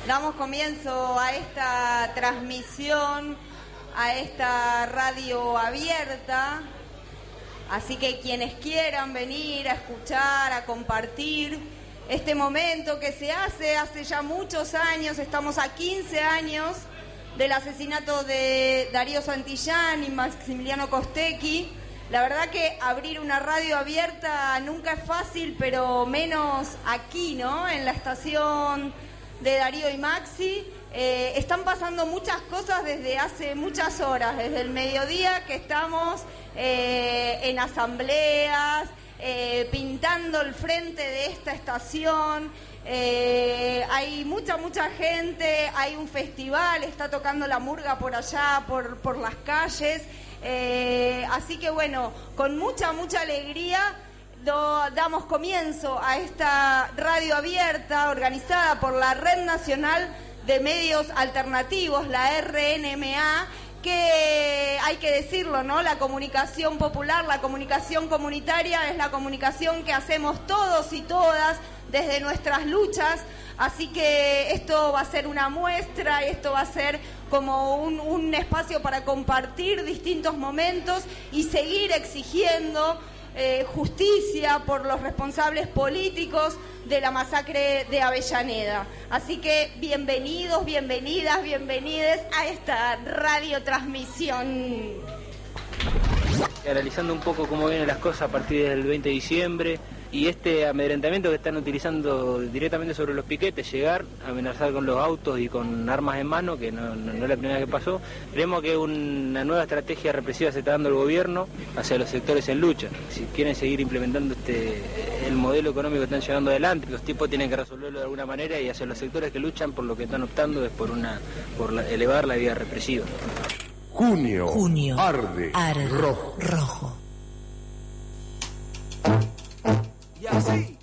Damos comienzo a esta transmisión, a esta radio abierta. Así que quienes quieran venir a escuchar, a compartir este momento que se hace ya muchos años, estamos a 15 años del asesinato de Darío Santillán y Maximiliano Costecchi. La verdad que abrir una radio abierta nunca es fácil, pero menos aquí, ¿no? En la estación de Darío y Maxi. Están pasando muchas cosas desde hace muchas horas, desde el mediodía que estamos en asambleas, pintando el frente de esta estación. Hay mucha gente, hay un festival, está tocando la murga por allá, por las calles. Así que bueno, con mucha alegría damos comienzo a esta radio abierta organizada por la Red Nacional de Medios Alternativos, la RNMA, que hay que decirlo, ¿no? La comunicación popular, la comunicación comunitaria es la comunicación que hacemos todos y todas desde nuestras luchas. Así que esto va a ser una muestra, esto va a ser como un espacio para compartir distintos momentos y seguir exigiendo justicia por los responsables políticos de la masacre de Avellaneda. Así que bienvenidos, bienvenidas, bienvenides a esta radiotransmisión. Analizando un poco cómo vienen las cosas a partir del 20 de diciembre y este amedrentamiento que están utilizando directamente sobre los piquetes, llegar, amenazar con los autos y con armas en mano, que no es la primera vez que pasó. Creemos que una nueva estrategia represiva se está dando el gobierno hacia los sectores en lucha. Si quieren seguir implementando el modelo económico que están llevando adelante, los tipos tienen que resolverlo de alguna manera, y hacia los sectores que luchan por lo que están optando es por elevar la vía represiva. Junio arde rojo. Y así,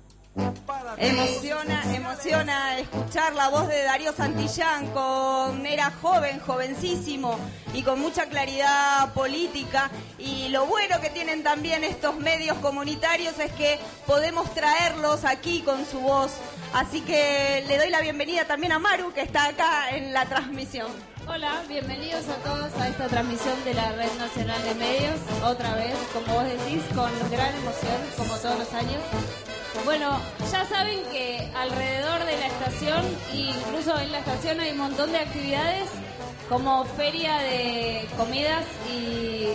Emociona escuchar la voz de Darío Santillán. Era jovencísimo y con mucha claridad política. Y lo bueno que tienen también estos medios comunitarios es que podemos traerlos aquí con su voz. Así que le doy la bienvenida también a Maru, que está acá en la transmisión. Hola, bienvenidos a todos a esta transmisión de la Red Nacional de Medios, otra vez, como vos decís, con gran emoción, como todos los años. Bueno, ya saben que alrededor de la estación, incluso en la estación, hay un montón de actividades, como feria de comidas y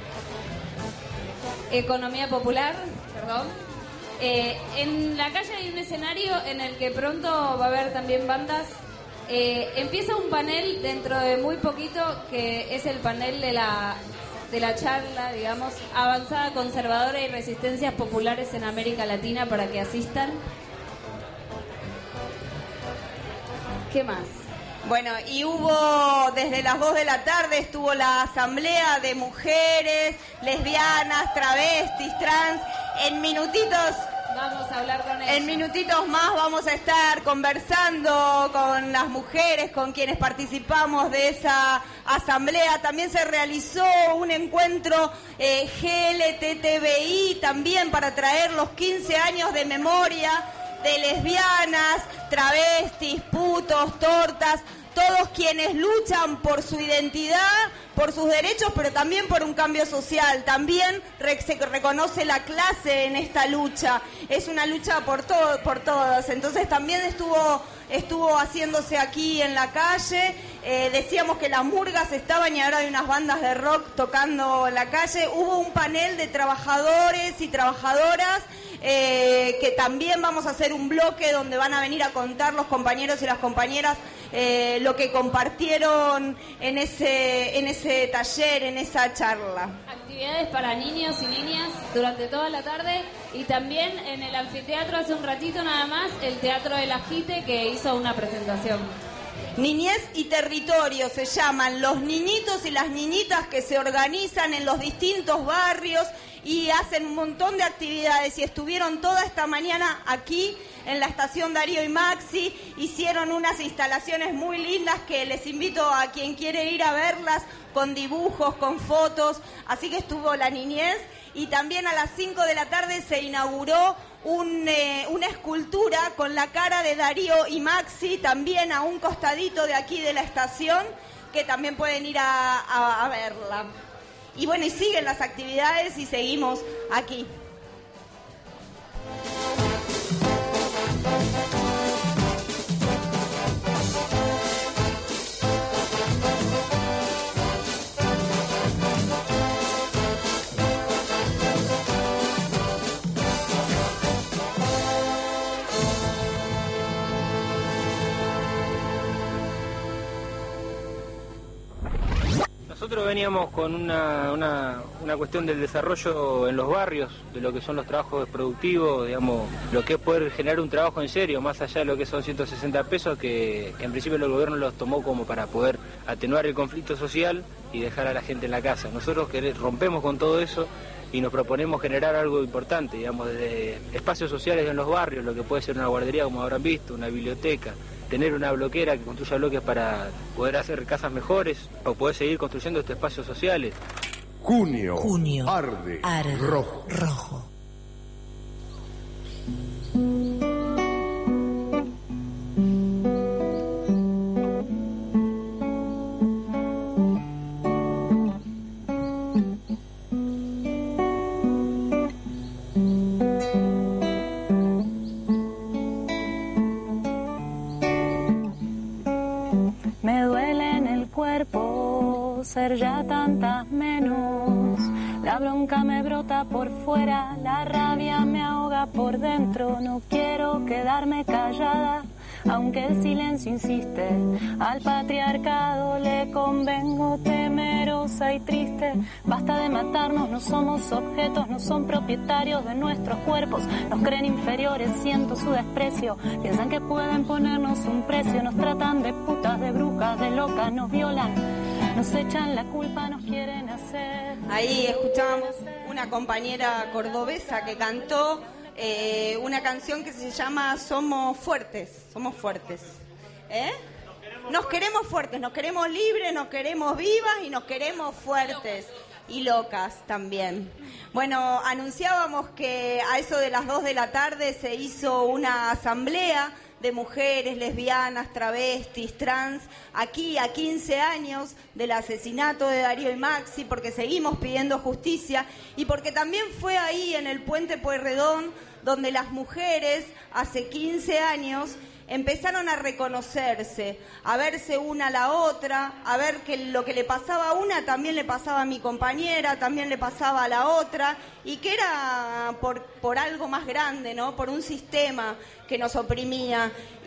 economía popular, perdón. En la calle hay un escenario en el que pronto va a haber también bandas. Empieza un panel dentro de muy poquito, que es el panel de la charla, digamos, avanzada conservadora y resistencias populares en América Latina, para que asistan. ¿Qué más? Bueno, y hubo desde las 2 de la tarde, estuvo la asamblea de mujeres, lesbianas, travestis, trans. En minutitos vamos a hablar con ellos. En minutitos más vamos a estar conversando con las mujeres, con quienes participamos de esa asamblea. También se realizó un encuentro GLTTBI también para traer los 15 años de memoria de lesbianas, travestis, putos, tortas, todos quienes luchan por su identidad, por sus derechos, pero también por un cambio social. También se reconoce la clase en esta lucha. Es una lucha por todas. Entonces también estuvo haciéndose aquí en la calle. Decíamos que las murgas estaban y ahora hay unas bandas de rock tocando en la calle. Hubo un panel de trabajadores y trabajadoras que también vamos a hacer un bloque donde van a venir a contar los compañeros y las compañeras lo que compartieron en ese taller, en esa charla. Actividades para niños y niñas durante toda la tarde, y también en el anfiteatro hace un ratito nada más el Teatro del Ajite, que hizo una presentación. Niñez y territorio se llaman los niñitos y las niñitas que se organizan en los distintos barrios y hacen un montón de actividades, y estuvieron toda esta mañana aquí en la estación Darío y Maxi. Hicieron unas instalaciones muy lindas que les invito a quien quiere ir a verlas, con dibujos, con fotos. Así que estuvo la niñez Y también a las 5 de la tarde se inauguró una escultura con la cara de Darío y Maxi, también a un costadito de aquí de la estación, que también pueden ir a verla. Y bueno, y siguen las actividades y seguimos aquí. Nosotros veníamos con una cuestión del desarrollo en los barrios, de lo que son los trabajos productivos, digamos, lo que es poder generar un trabajo en serio, más allá de lo que son 160 pesos, que en principio el gobierno los tomó como para poder atenuar el conflicto social y dejar a la gente en la casa. Nosotros rompemos con todo eso y nos proponemos generar algo importante, digamos, desde espacios sociales en los barrios, lo que puede ser una guardería, como habrán visto, una biblioteca, tener una bloquera que construya bloques para poder hacer casas mejores o poder seguir construyendo estos espacios sociales. Junio arde rojo. Rojo. Ser ya tantas menos, la bronca me brota por fuera, la rabia me ahoga por dentro, no quiero quedarme callada, aunque el silencio insiste, al patriarcado le convengo temerosa y triste, basta de matarnos, no somos objetos, no son propietarios de nuestros cuerpos, nos creen inferiores, siento su desprecio, piensan que pueden ponernos un precio, nos tratan de putas, de brujas, de locas, nos violan, nos echan la culpa, nos quieren hacer. Ahí escuchábamos una compañera cordobesa que cantó una canción que se llama Somos Fuertes, somos fuertes. Nos queremos fuertes, nos queremos libres, nos queremos vivas y nos queremos fuertes. Y locas también. Bueno, anunciábamos que a eso de las 2 de la tarde se hizo una asamblea de mujeres, lesbianas, travestis, trans, aquí a 15 años del asesinato de Darío y Maxi, porque seguimos pidiendo justicia y porque también fue ahí en el Puente Pueyrredón donde las mujeres hace 15 años empezaron a reconocerse, a verse una a la otra, a ver que lo que le pasaba a una también le pasaba a mi compañera, también le pasaba a la otra, y que era por algo más grande, ¿no? Por un sistema que nos oprimía.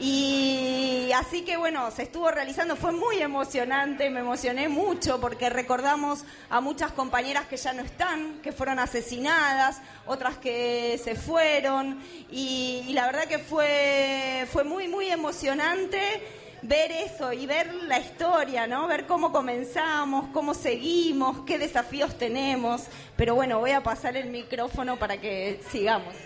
Y así que bueno, se estuvo realizando, fue muy emocionante, me emocioné mucho porque recordamos a muchas compañeras que ya no están, que fueron asesinadas, otras que se fueron, y la verdad que fue muy emocionante ver eso y ver la historia, ¿no? Ver cómo comenzamos, cómo seguimos, qué desafíos tenemos. Pero bueno, voy a pasar el micrófono para que sigamos.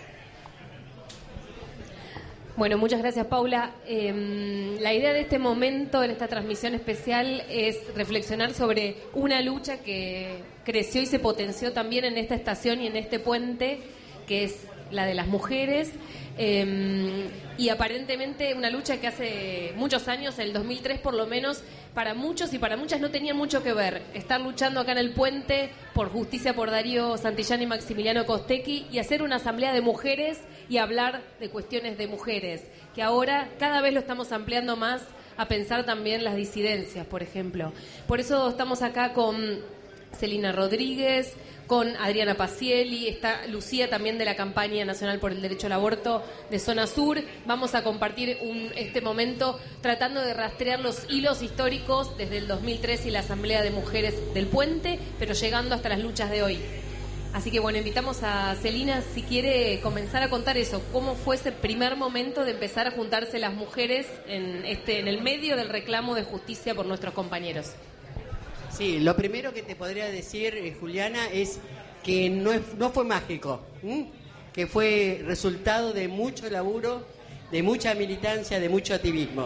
Bueno, muchas gracias, Paula. La idea de este momento, en esta transmisión especial, es reflexionar sobre una lucha que creció y se potenció también en esta estación y en este puente, que es la de las mujeres, y aparentemente una lucha que hace muchos años, en el 2003 por lo menos, para muchos y para muchas no tenían mucho que ver. Estar luchando acá en el puente por justicia por Darío Santillán y Maximiliano Costecchi y hacer una asamblea de mujeres y hablar de cuestiones de mujeres, que ahora cada vez lo estamos ampliando más a pensar también las disidencias, por ejemplo. Por eso estamos acá con Celina Rodríguez, con Adriana Pacielli, está Lucía también de la Campaña Nacional por el Derecho al Aborto de Zona Sur. Vamos a compartir este momento tratando de rastrear los hilos históricos desde el 2003 y la Asamblea de Mujeres del Puente, pero llegando hasta las luchas de hoy. Así que bueno, invitamos a Celina si quiere comenzar a contar eso, cómo fue ese primer momento de empezar a juntarse las mujeres en el medio del reclamo de justicia por nuestros compañeros. Sí, lo primero que te podría decir, Juliana, es que no fue mágico, que fue resultado de mucho laburo, de mucha militancia, de mucho activismo.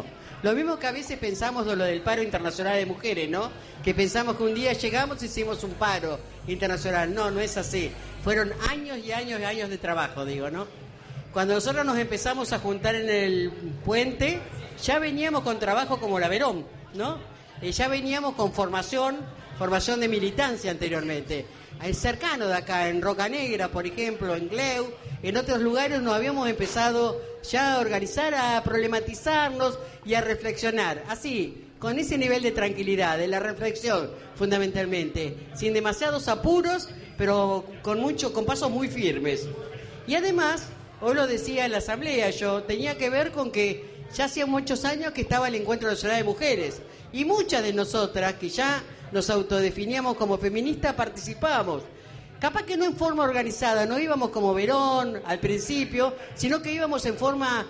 Lo mismo que a veces pensamos de lo del paro internacional de mujeres, ¿no? Que pensamos que un día llegamos y hicimos un paro internacional. No, no es así. Fueron años y años y años de trabajo, digo, ¿no? Cuando nosotros nos empezamos a juntar en el puente, ya veníamos con trabajo como la Verón, ¿no? Ya veníamos con formación de militancia anteriormente. Cercano de acá, en Roca Negra, por ejemplo, en Gleu, en otros lugares nos habíamos empezado ya a organizar, a problematizarnos y a reflexionar. Así, con ese nivel de tranquilidad, de la reflexión, fundamentalmente, sin demasiados apuros, pero con pasos muy firmes. Y además, hoy lo decía en la asamblea, yo tenía que ver con que ya hacía muchos años que estaba el Encuentro Nacional de Mujeres, y muchas de nosotras que ya nos autodefiníamos como feministas participábamos. Capaz que no en forma organizada, no íbamos como Verón al principio, sino que íbamos en forma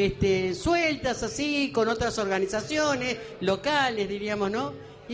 sueltas, así, con otras organizaciones locales, diríamos, ¿no?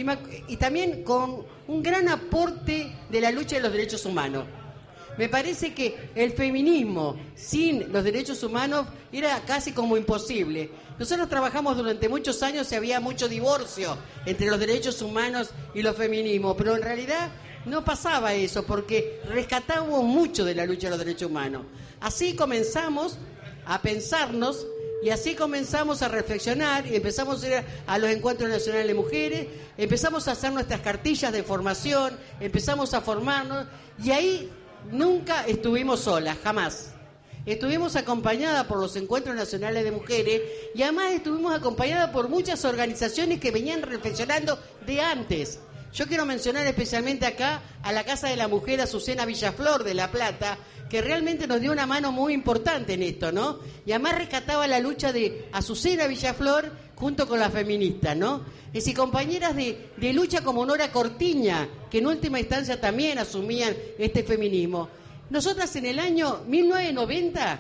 Y también con un gran aporte de la lucha de los derechos humanos. Me parece que el feminismo sin los derechos humanos era casi como imposible. Nosotros trabajamos durante muchos años y había mucho divorcio entre los derechos humanos y los feminismos, pero en realidad no pasaba eso porque rescatábamos mucho de la lucha de los derechos humanos. Así comenzamos a pensarnos y así comenzamos a reflexionar y empezamos a ir a los encuentros nacionales de mujeres, empezamos a hacer nuestras cartillas de formación, empezamos a formarnos y ahí nunca estuvimos solas, jamás. Estuvimos acompañadas por los encuentros nacionales de mujeres y además estuvimos acompañadas por muchas organizaciones que venían reflexionando de antes. Yo quiero mencionar especialmente acá a la Casa de la Mujer Azucena Villaflor de La Plata, que realmente nos dio una mano muy importante en esto, ¿no? Y además rescataba la lucha de Azucena Villaflor junto con las feministas, ¿no? Es decir, compañeras de lucha como Nora Cortiña, que en última instancia también asumían este feminismo. Nosotras en el año 1990,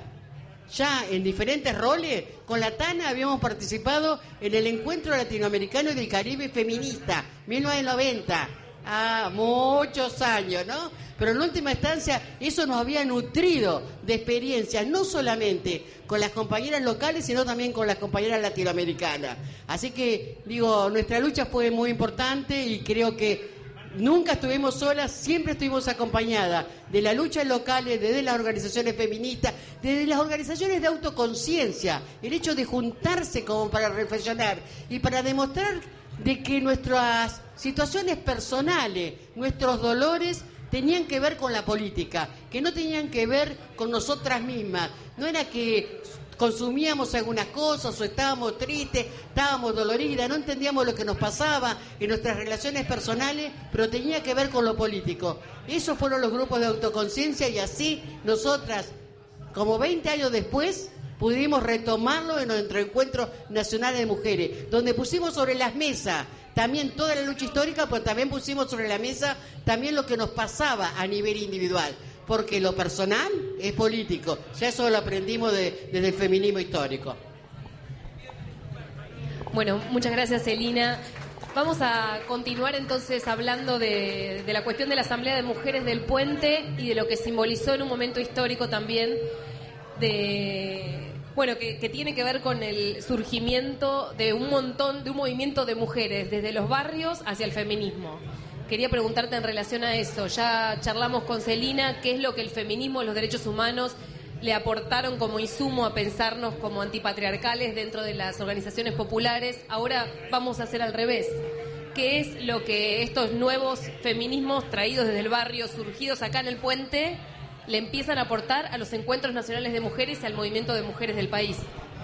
ya en diferentes roles, con la TANA habíamos participado en el Encuentro Latinoamericano y del Caribe Feminista, 1990. Muchos años, ¿no? Pero en última instancia eso nos había nutrido de experiencias, no solamente con las compañeras locales, sino también con las compañeras latinoamericanas. Así que, digo, nuestra lucha fue muy importante y creo que nunca estuvimos solas, siempre estuvimos acompañadas de las luchas locales, desde las organizaciones feministas, desde las organizaciones de autoconciencia, el hecho de juntarse como para reflexionar y para demostrar de que nuestras situaciones personales, nuestros dolores, tenían que ver con la política, que no tenían que ver con nosotras mismas. No era que consumíamos algunas cosas o estábamos tristes, estábamos doloridas, no entendíamos lo que nos pasaba en nuestras relaciones personales, pero tenía que ver con lo político. Esos fueron los grupos de autoconciencia y así nosotras, como 20 años después, pudimos retomarlo en nuestro Encuentro Nacional de Mujeres, donde pusimos sobre las mesas también toda la lucha histórica, pero también pusimos sobre la mesa también lo que nos pasaba a nivel individual. Porque lo personal es político. Ya eso lo aprendimos desde el feminismo histórico. Bueno, muchas gracias, Celina. Vamos a continuar entonces hablando de la cuestión de la Asamblea de Mujeres del Puente y de lo que simbolizó en un momento histórico también que tiene que ver con el surgimiento de un movimiento de mujeres desde los barrios hacia el feminismo. Quería preguntarte en relación a eso. Ya charlamos con Celina qué es lo que el feminismo, los derechos humanos le aportaron como insumo a pensarnos como antipatriarcales dentro de las organizaciones populares. Ahora vamos a hacer al revés. ¿Qué es lo que estos nuevos feminismos traídos desde el barrio, surgidos acá en el puente, le empiezan a aportar a los encuentros nacionales de mujeres y al movimiento de mujeres del país?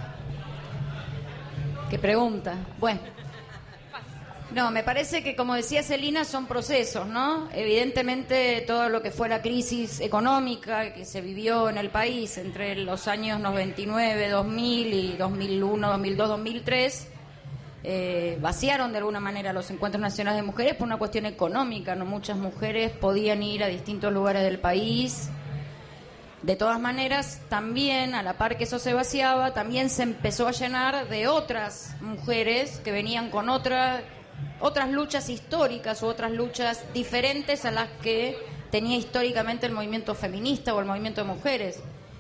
¿Qué pregunta? Bueno. No, me parece que, como decía Celina, son procesos, ¿no? Evidentemente, todo lo que fue la crisis económica que se vivió en el país entre los años 99, 2000 y 2001, 2002, 2003, vaciaron de alguna manera los encuentros nacionales de mujeres por una cuestión económica, ¿no? Muchas mujeres podían ir a distintos lugares del país. De todas maneras, también, a la par que eso se vaciaba, también se empezó a llenar de otras mujeres que venían con otras luchas históricas u otras luchas diferentes a las que tenía históricamente el movimiento feminista o el movimiento de mujeres.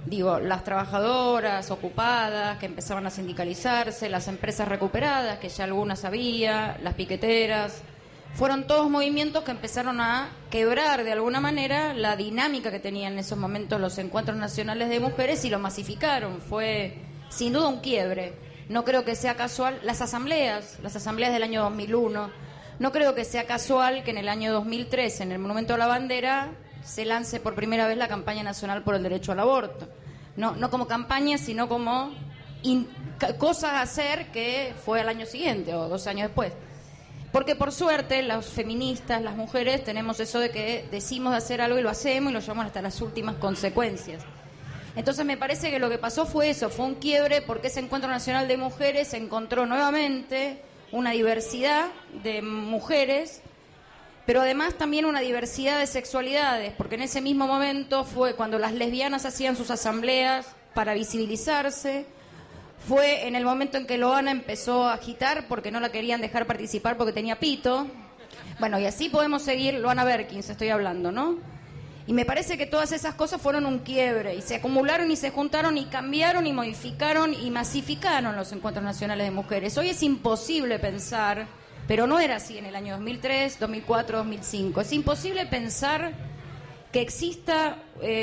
Digo, las trabajadoras ocupadas que empezaban a sindicalizarse, las empresas recuperadas, que ya algunas había, las piqueteras, fueron todos movimientos que empezaron a quebrar de alguna manera la dinámica que tenían en esos momentos los encuentros nacionales de mujeres y lo masificaron. Fue sin duda un quiebre. No creo que sea casual las asambleas del año 2001, no creo que sea casual que en el año 2003, en el Monumento a la Bandera, se lance por primera vez la campaña nacional por el derecho al aborto. No como campaña, sino como cosas a hacer, que fue al año siguiente o 2 años después. Porque por suerte las feministas, las mujeres, tenemos eso de que decimos de hacer algo y lo hacemos y lo llevamos hasta las últimas consecuencias. Entonces me parece que lo que pasó fue eso, fue un quiebre, porque ese Encuentro Nacional de Mujeres encontró nuevamente una diversidad de mujeres, pero además también una diversidad de sexualidades, porque en ese mismo momento fue cuando las lesbianas hacían sus asambleas para visibilizarse, fue en el momento en que Loana empezó a agitar porque no la querían dejar participar porque tenía pito. Bueno, y así podemos seguir, Loana Berkins estoy hablando, ¿no? Y me parece que todas esas cosas fueron un quiebre y se acumularon y se juntaron y cambiaron y modificaron y masificaron los encuentros nacionales de mujeres. Hoy es imposible pensar, pero no era así en el año 2003, 2004, 2005. Es imposible pensar que exista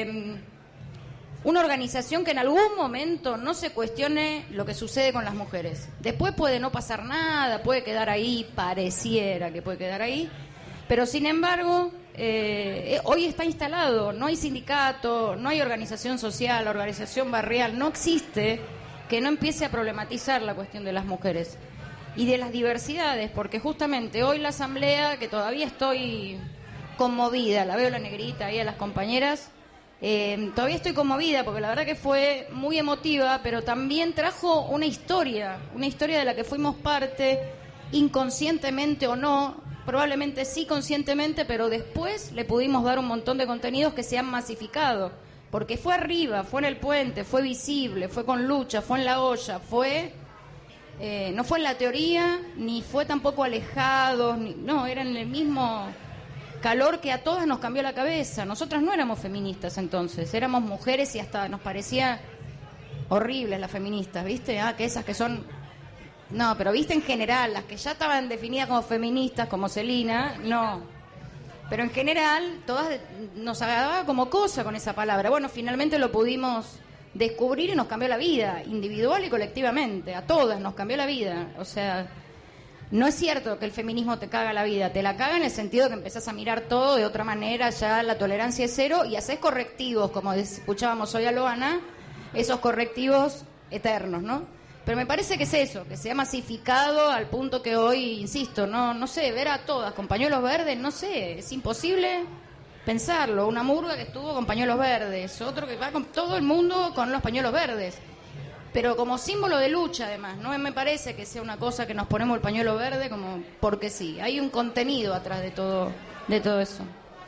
una organización que en algún momento no se cuestione lo que sucede con las mujeres. Después puede no pasar nada, puede quedar ahí, pareciera que puede quedar ahí, pero sin embargo... hoy está instalado, no hay sindicato, no hay organización social, organización barrial, no existe que no empiece a problematizar la cuestión de las mujeres y de las diversidades, porque justamente hoy la asamblea, que todavía estoy conmovida, la veo la negrita ahí a las compañeras, todavía estoy conmovida porque la verdad que fue muy emotiva, pero también trajo una historia de la que fuimos parte, inconscientemente o no. Probablemente sí conscientemente, pero después le pudimos dar un montón de contenidos que se han masificado, porque fue arriba, fue en el puente, fue visible, fue con lucha, fue en la olla, no fue en la teoría, ni fue tampoco alejado, no, era en el mismo calor que a todas nos cambió la cabeza. Nosotras no éramos feministas entonces, éramos mujeres y hasta nos parecía horribles las feministas, ¿viste? Que esas que son... No, pero viste en general, las que ya estaban definidas como feministas, como Celina, no. Pero en general, todas nos agarraba como cosa con esa palabra. Bueno, finalmente lo pudimos descubrir y nos cambió la vida, individual y colectivamente. A todas nos cambió la vida. O sea, no es cierto que el feminismo te caga la vida. Te la caga en el sentido que empezás a mirar todo de otra manera, ya la tolerancia es cero y haces correctivos, como escuchábamos hoy a Loana, esos correctivos eternos, ¿no? Pero me parece que es eso, que se ha masificado al punto que hoy, insisto, no sé, ver a todas con pañuelos verdes, no sé, es imposible pensarlo. Una murga que estuvo con pañuelos verdes, otro que va con todo el mundo con los pañuelos verdes. Pero como símbolo de lucha, además, no me parece que sea una cosa que nos ponemos el pañuelo verde como porque sí. Hay un contenido atrás de todo eso.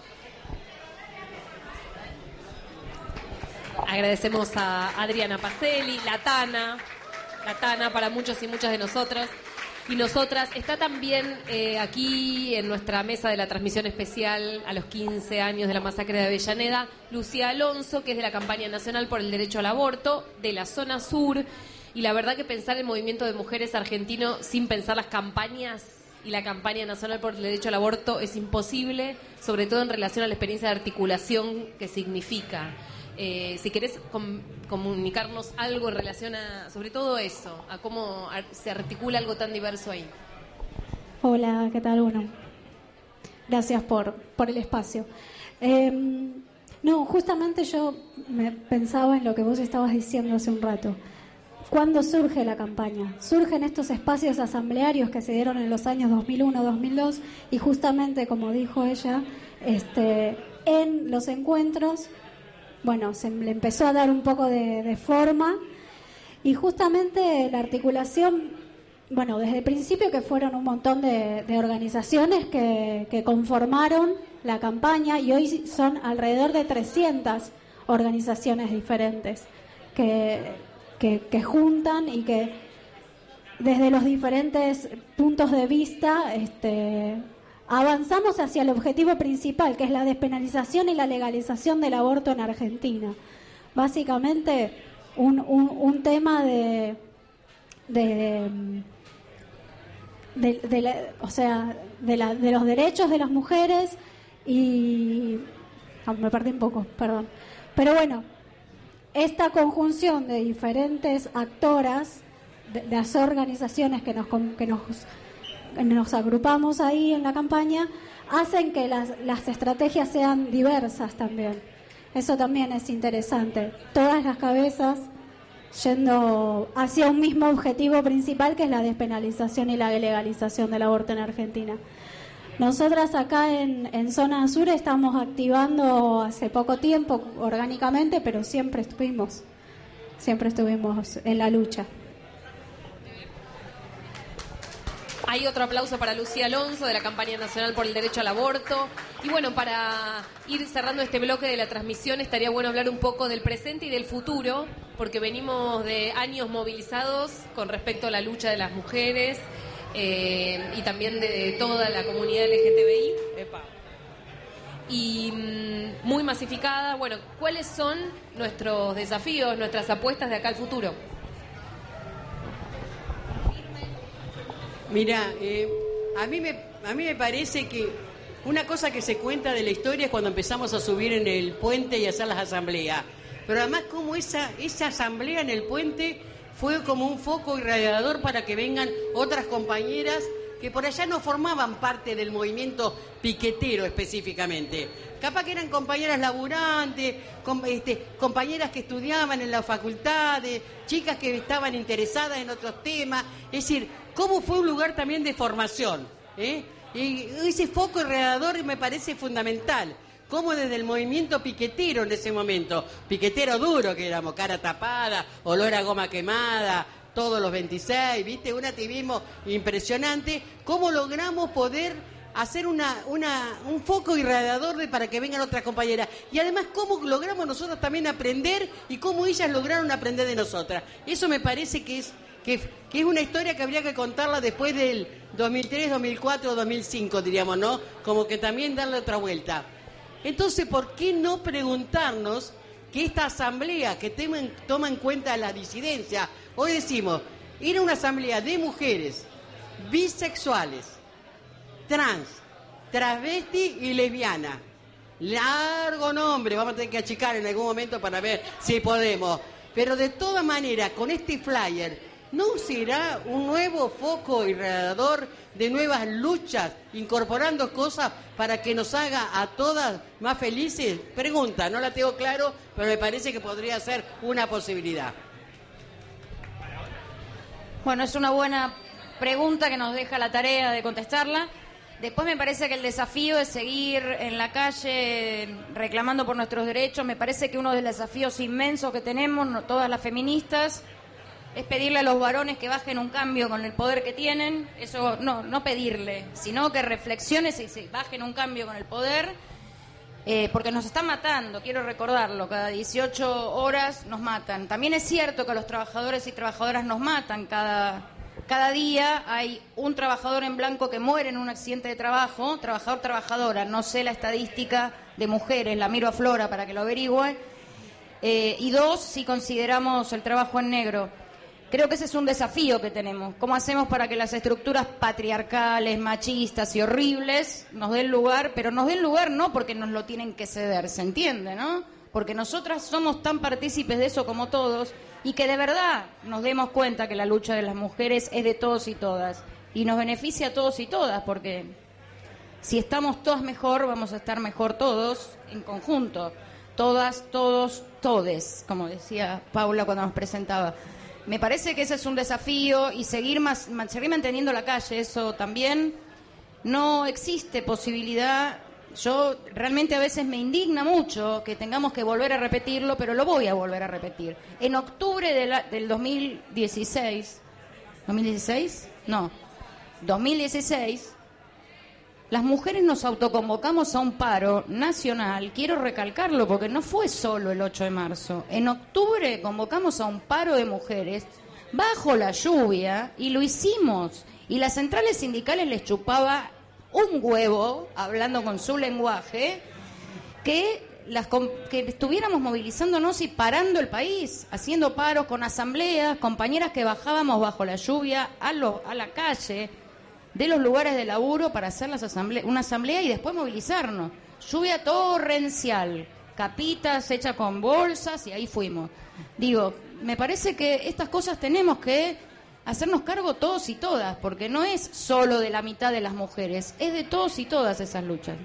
Agradecemos a Adriana Pacelli, la Tana para muchos y muchas de nosotras y nosotras. Está también aquí en nuestra mesa de la transmisión especial a los 15 años de la masacre de Avellaneda, Lucía Alonso, que es de la campaña nacional por el derecho al aborto de la zona sur. Y la verdad que pensar el movimiento de mujeres argentino sin pensar las campañas y la campaña nacional por el derecho al aborto es imposible, sobre todo en relación a la experiencia de articulación que significa. Si querés comunicarnos algo en relación a, sobre todo eso, a cómo se articula algo tan diverso ahí. Hola, ¿qué tal? Bueno, gracias por el espacio. No, justamente yo me pensaba en lo que vos estabas diciendo hace un rato. ¿Cuándo surge la campaña? Surgen estos espacios asamblearios que se dieron en los años 2001, 2002 y justamente, como dijo ella, en los encuentros... Bueno, se le empezó a dar un poco de forma y justamente la articulación, bueno, desde el principio que fueron un montón de organizaciones que conformaron la campaña y hoy son alrededor de 300 organizaciones diferentes que juntan y que desde los diferentes puntos de vista avanzamos hacia el objetivo principal, que es la despenalización y la legalización del aborto en Argentina. básicamente un tema de los derechos de las mujeres y... me perdí un poco, perdón. Pero bueno, esta conjunción de diferentes actoras, de las organizaciones que nos agrupamos ahí en la campaña, hacen que las estrategias sean diversas también. Eso también es interesante. Todas las cabezas yendo hacia un mismo objetivo principal, que es la despenalización y la legalización del aborto en Argentina. Nosotras acá en Zona Sur estamos activando hace poco tiempo orgánicamente, pero siempre estuvimos en la lucha. Hay otro aplauso para Lucía Alonso de la Campaña Nacional por el Derecho al Aborto. Y bueno, para ir cerrando este bloque de la transmisión, estaría bueno hablar un poco del presente y del futuro, porque venimos de años movilizados con respecto a la lucha de las mujeres y también de toda la comunidad LGTBI. Y muy masificada. Bueno, ¿cuáles son nuestros desafíos, nuestras apuestas de acá al futuro? Mira, a mí me parece que una cosa que se cuenta de la historia es cuando empezamos a subir en el puente y a hacer las asambleas. Pero además como esa asamblea en el puente fue como un foco irradiador para que vengan otras compañeras que por allá no formaban parte del movimiento piquetero específicamente. Capaz que eran compañeras laburantes, compañeras que estudiaban en la facultad, chicas que estaban interesadas en otros temas. Es decir, cómo fue un lugar también de formación, Y ese foco irradiador me parece fundamental. Cómo desde el movimiento piquetero en ese momento, piquetero duro que éramos, cara tapada, olor a goma quemada, todos los 26, ¿viste? Un activismo impresionante. ¿Cómo logramos poder hacer un foco irradiador para que vengan otras compañeras? Y además, ¿cómo logramos nosotros también aprender y cómo ellas lograron aprender de nosotras? Eso me parece que es una historia que habría que contarla después del 2003, 2004, 2005, diríamos, ¿no? Como que también darle otra vuelta. Entonces, ¿por qué no preguntarnos que esta asamblea que toma en cuenta la disidencia, hoy decimos, era una asamblea de mujeres bisexuales, trans, travesti y lesbiana? Largo nombre, vamos a tener que achicar en algún momento para ver si podemos. Pero de todas maneras, con este flyer, ¿no será un nuevo foco irradiador de nuevas luchas, incorporando cosas para que nos haga a todas más felices? Pregunta, no la tengo claro, pero me parece que podría ser una posibilidad. Bueno, es una buena pregunta que nos deja la tarea de contestarla. Después me parece que el desafío es seguir en la calle reclamando por nuestros derechos. Me parece que uno de los desafíos inmensos que tenemos, todas las feministas, es pedirle a los varones que bajen un cambio con el poder que tienen. Eso no pedirle, sino que reflexionen y se bajen un cambio con el poder, porque nos están matando, quiero recordarlo, cada 18 horas nos matan. También es cierto que los trabajadores y trabajadoras nos matan cada día. Hay un trabajador en blanco que muere en un accidente de trabajo, trabajador, trabajadora, no sé la estadística de mujeres, la miro a Flora para que lo averigüe, y 2 si consideramos el trabajo en negro. Creo que ese es un desafío que tenemos. ¿Cómo hacemos para que las estructuras patriarcales, machistas y horribles nos den lugar? Pero nos den lugar no porque nos lo tienen que ceder, ¿se entiende, no? Porque nosotras somos tan partícipes de eso como todos, y que de verdad nos demos cuenta que la lucha de las mujeres es de todos y todas, y nos beneficia a todos y todas, porque si estamos todas mejor, vamos a estar mejor todos en conjunto. Todas, todos, todes, como decía Paula cuando nos presentaba. Me parece que ese es un desafío, y seguir manteniendo la calle, eso también. No existe posibilidad. Yo realmente a veces me indigna mucho que tengamos que volver a repetirlo, pero lo voy a volver a repetir. En octubre del 2016, las mujeres nos autoconvocamos a un paro nacional. Quiero recalcarlo porque no fue solo el 8 de marzo. En octubre convocamos a un paro de mujeres bajo la lluvia y lo hicimos. Y las centrales sindicales les chupaba un huevo, hablando con su lenguaje, que que estuviéramos movilizándonos y parando el país, haciendo paros con asambleas, compañeras que bajábamos bajo la lluvia a la calle de los lugares de laburo para hacer una asamblea y después movilizarnos. Lluvia torrencial, capitas hechas con bolsas y ahí fuimos. Digo, me parece que estas cosas tenemos que hacernos cargo todos y todas, porque no es solo de la mitad de las mujeres, es de todos y todas esas luchas.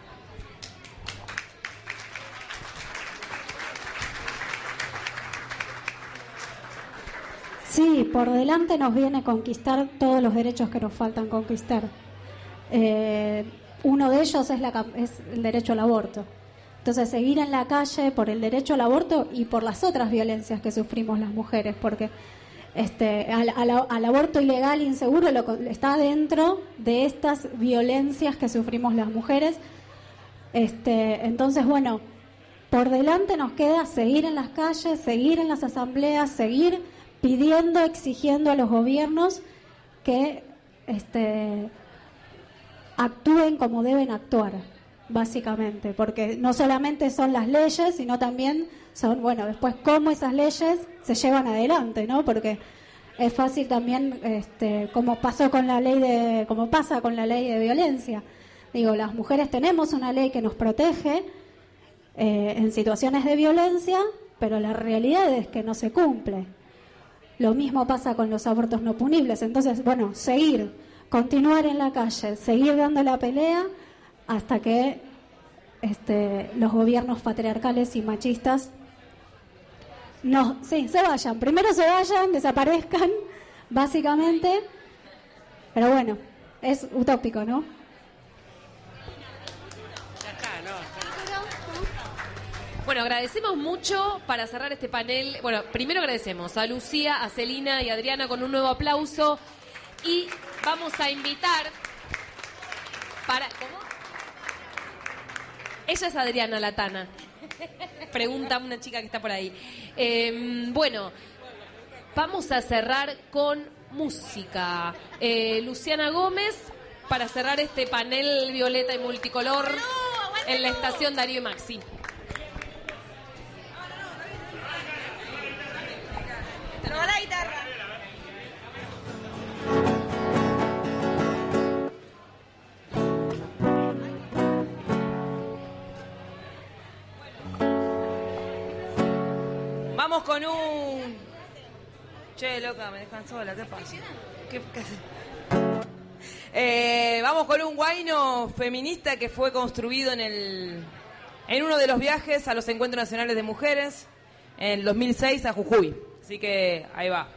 Sí, por delante nos viene conquistar todos los derechos que nos faltan conquistar. Uno de ellos es el derecho al aborto. Entonces, seguir en la calle por el derecho al aborto y por las otras violencias que sufrimos las mujeres, porque al aborto ilegal, inseguro, está dentro de estas violencias que sufrimos las mujeres. Entonces, bueno, por delante nos queda seguir en las calles, seguir en las asambleas, seguir pidiendo, exigiendo a los gobiernos que actúen como deben actuar, básicamente, porque no solamente son las leyes, sino también son, bueno, después cómo esas leyes se llevan adelante, ¿no? Porque es fácil también, como pasa con la ley de violencia. Digo, las mujeres tenemos una ley que nos protege en situaciones de violencia, pero la realidad es que no se cumple. Lo mismo pasa con los abortos no punibles. Entonces, bueno, continuar en la calle, seguir dando la pelea hasta que los gobiernos patriarcales y machistas se vayan. Primero se vayan, desaparezcan, básicamente. Pero bueno, es utópico, ¿no? Bueno, agradecemos mucho para cerrar este panel. Bueno, primero agradecemos a Lucía, a Celina y a Adriana con un nuevo aplauso. Y vamos a invitar ¿cómo? Ella es Adriana Latana. Pregunta una chica que está por ahí. Bueno, vamos a cerrar con música. Luciana Gómez, para cerrar este panel violeta y multicolor en la estación Darío y Maxi. La guitarra. Vamos con un... Che, loca, me dejan sola, ¿qué pasa? Vamos con un guayno feminista que fue construido en uno de los viajes a los Encuentros Nacionales de Mujeres en 2006 a Jujuy. Así que ahí va.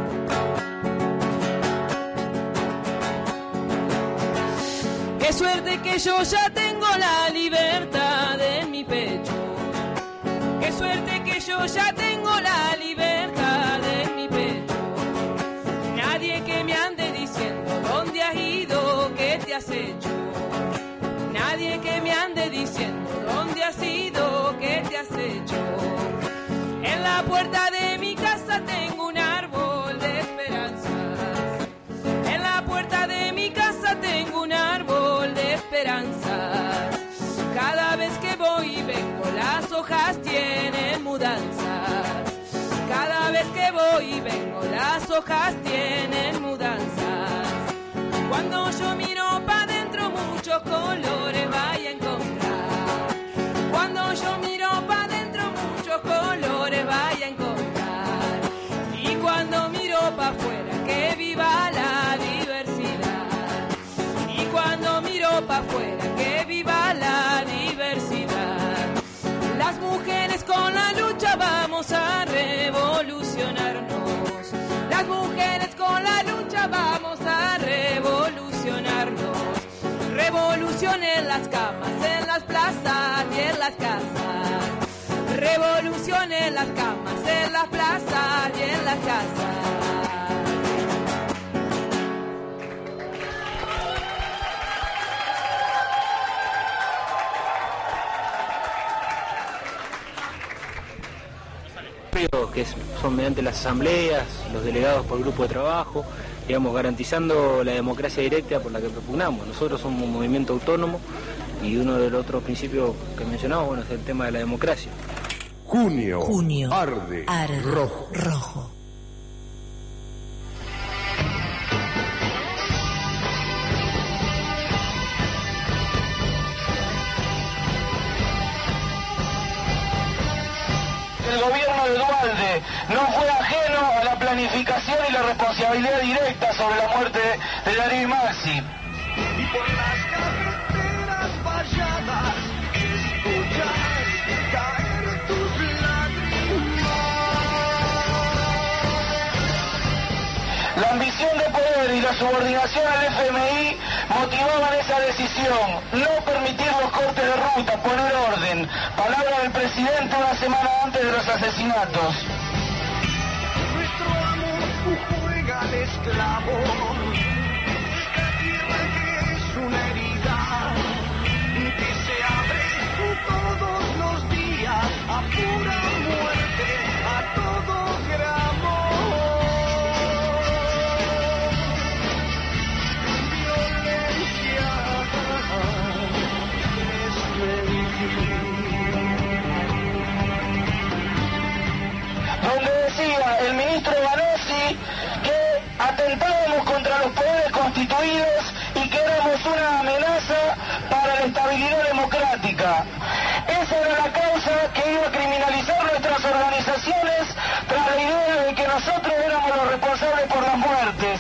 Qué suerte que yo ya tengo la libertad en mi pecho. Qué suerte que yo ya tengo la libertad en mi pecho. Nadie que me ande diciendo dónde has ido, qué te has hecho. Nadie que me ande diciendo dónde has ido, qué te has hecho. En la puerta de mi casa tengo un árbol de esperanzas. En la puerta de mi casa tengo un árbol de esperanzas. Cada vez que voy y vengo las hojas tienen mudanzas. Cada vez que voy y vengo las hojas tienen mudanzas. Cuando yo miro pa' dentro muchos colores vaya a encontrar. Cuando yo miro pa' dentro muchos colores vaya a encontrar. Y cuando miro pa' afuera que viva la diversidad. Y cuando miro pa' afuera que viva la diversidad. Las mujeres con la lucha vamos a revolucionarnos. Las mujeres con la lucha vamos a revolucionarnos. Revolución en las camas, en las plazas y en las casas. Revolución en las camas, en las plazas y en las casas. Que son mediante las asambleas, los delegados por grupo de trabajo, digamos, garantizando la democracia directa por la que propugnamos. Nosotros somos un movimiento autónomo, Y uno de los otros principios que mencionaba, bueno, es el tema de la democracia. Junio arde rojo. El gobierno de Duhalde no fue ajeno a la planificación y la responsabilidad directa sobre la muerte de Darío Maxi. Y por las carreteras valladas escuchas caer tus lágrimas. La ambición de poder y la subordinación al FMI motivaban esa decisión. No permitir los cortes de ruta, poner orden. Palabra del presidente una semana antes de los asesinatos. Nuestro amor juega al esclavo. Esta tierra que es una herida que se abre todos los días a pura muerte, a todo gramo. Violencia donde decía el ministro Vanossi que atentábamos contra los poderes constituidos y que éramos una amenaza para la estabilidad democrática. Esa era la causa que iba a criminalizar nuestras organizaciones tras la idea de que nosotros éramos los responsables por las muertes.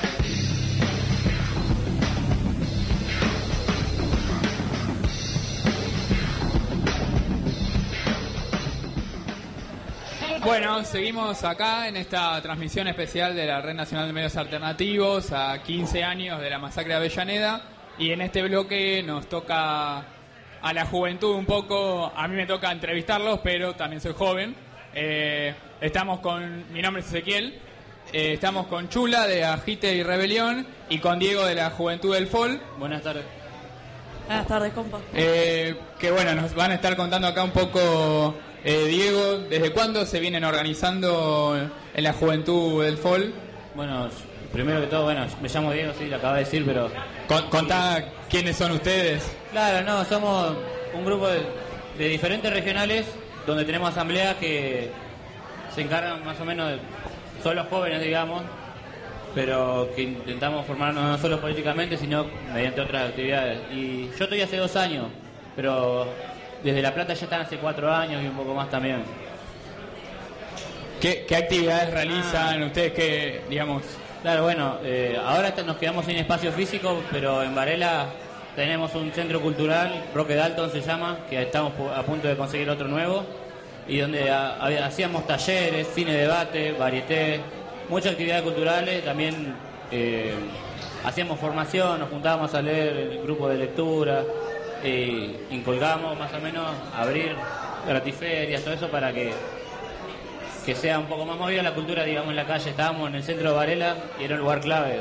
Bueno, seguimos acá en esta transmisión especial de la Red Nacional de Medios Alternativos a 15 años de la masacre de Avellaneda, y en este bloque nos toca a la juventud un poco. A mí me toca entrevistarlos, pero también soy joven. Estamos con, mi nombre es Ezequiel, estamos con Chula de Agite y Rebelión y con Diego de la Juventud del FOL. Buenas tardes. Buenas tardes, compa. Que bueno, nos van a estar contando acá un poco. Diego, ¿desde cuándo se vienen organizando en la Juventud del FOL? Bueno, primero que todo, bueno, me llamo Diego, sí, lo acabo de decir, pero... Contá quiénes son ustedes. Claro, no, somos un grupo de diferentes regionales donde tenemos asambleas que se encargan más o menos de... Son los jóvenes, digamos, pero que intentamos formarnos no solo políticamente, sino mediante otras actividades. Y yo estoy hace 2 años, pero... Desde La Plata ya están hace 4 años y un poco más también. ¿Qué actividades realizan ustedes que, digamos? Claro, bueno, ahora nos quedamos sin espacio físico, pero en Varela tenemos un centro cultural, Roque Dalton se llama, que estamos a punto de conseguir otro nuevo, y donde hacíamos talleres, cine debate, varieté, muchas actividades culturales, también hacíamos formación, nos juntábamos a leer el grupo de lectura. Incolgamos más o menos abrir gratiferias, todo eso para que sea un poco más movida la cultura, digamos, en la calle. Estábamos en el centro de Varela y era un lugar clave,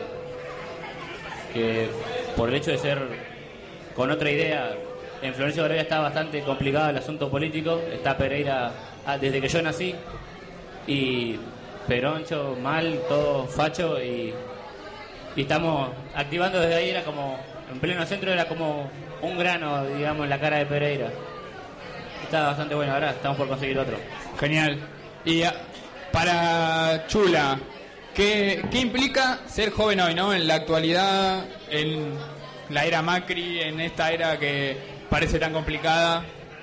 que por el hecho de ser con otra idea, en Florencio Varela está bastante complicado el asunto político, está Pereira desde que yo nací, y Peroncho mal, todo facho, y estamos activando desde ahí. Era como, en pleno centro era como un grano, digamos, en la cara de Pereira. Está bastante bueno, ahora estamos por conseguir otro. Genial. Y para Chula, ¿qué implica ser joven hoy, no? En la actualidad, en la era Macri, en esta era que parece tan complicada.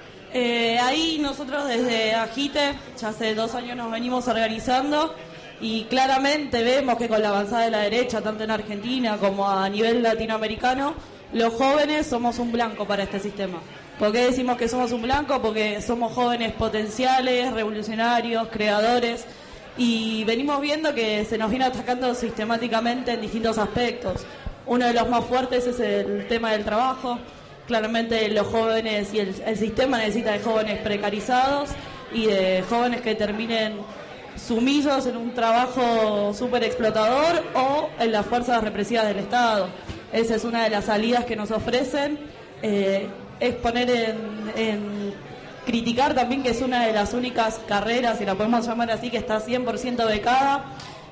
Ahí nosotros desde Agite, ya hace 2 años nos venimos organizando, y claramente vemos que con la avanzada de la derecha, tanto en Argentina como a nivel latinoamericano, los jóvenes somos un blanco para este sistema. ¿Por qué decimos que somos un blanco? Porque somos jóvenes potenciales, revolucionarios, creadores, y venimos viendo que se nos viene atacando sistemáticamente en distintos aspectos. Uno de los más fuertes es el tema del trabajo. Claramente los jóvenes y el sistema necesita de jóvenes precarizados y de jóvenes que terminen sumisos en un trabajo súper explotador o en las fuerzas represivas del Estado. Esa es una de las salidas que nos ofrecen. Es poner en criticar también que es una de las únicas carreras, si la podemos llamar así, que está 100% becada,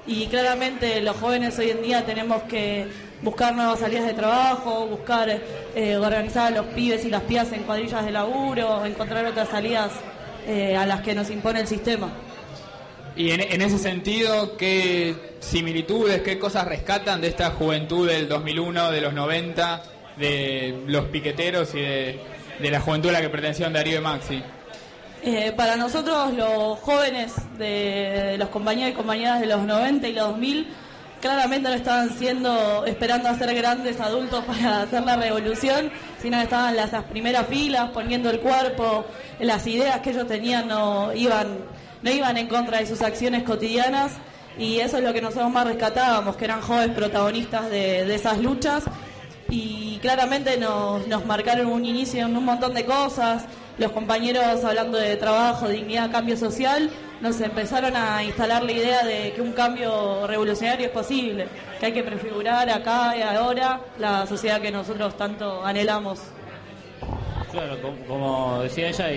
y claramente los jóvenes hoy en día tenemos que buscar nuevas salidas de trabajo, buscar organizar a los pibes y las pibas en cuadrillas de laburo, encontrar otras salidas a las que nos impone el sistema. Y en ese sentido, ¿qué similitudes, qué cosas rescatan de esta juventud del 2001, de los 90, de los piqueteros y de la juventud a la que pertenecían Darío y Maxi? Para nosotros, los jóvenes de los compañeros y compañeras de los 90 y los 2000, claramente no estaban esperando a ser grandes adultos para hacer la revolución, sino que estaban en las primeras filas, poniendo el cuerpo. Las ideas que ellos tenían no iban en contra de sus acciones cotidianas, y eso es lo que nosotros más rescatábamos, que eran jóvenes protagonistas de esas luchas, y claramente nos marcaron un inicio en un montón de cosas. Los compañeros, hablando de trabajo, dignidad, cambio social, nos empezaron a instalar la idea de que un cambio revolucionario es posible, que hay que prefigurar acá y ahora la sociedad que nosotros tanto anhelamos. Claro, como decía ella,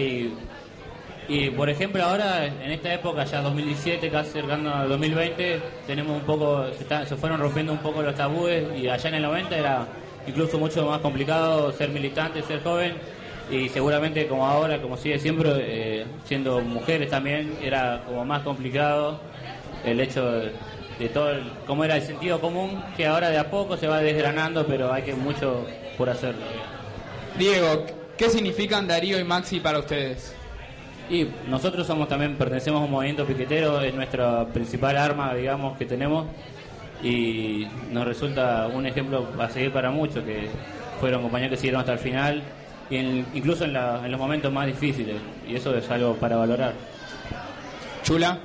y por ejemplo ahora, en esta época, ya 2017, casi cercano a 2020, tenemos un poco, se fueron rompiendo un poco los tabúes, y allá en el 90 era incluso mucho más complicado ser militante, ser joven, y seguramente como ahora, como sigue siempre, siendo mujeres también, era como más complicado el hecho de todo, cómo era el sentido común, que ahora de a poco se va desgranando, pero hay que mucho por hacer. Diego, ¿qué significan Darío y Maxi para ustedes? Y nosotros pertenecemos a un movimiento piquetero, es nuestra principal arma, digamos, que tenemos, y nos resulta un ejemplo a seguir para muchos, que fueron compañeros que siguieron hasta el final, y incluso en los momentos más difíciles, y eso es algo para valorar. Chula.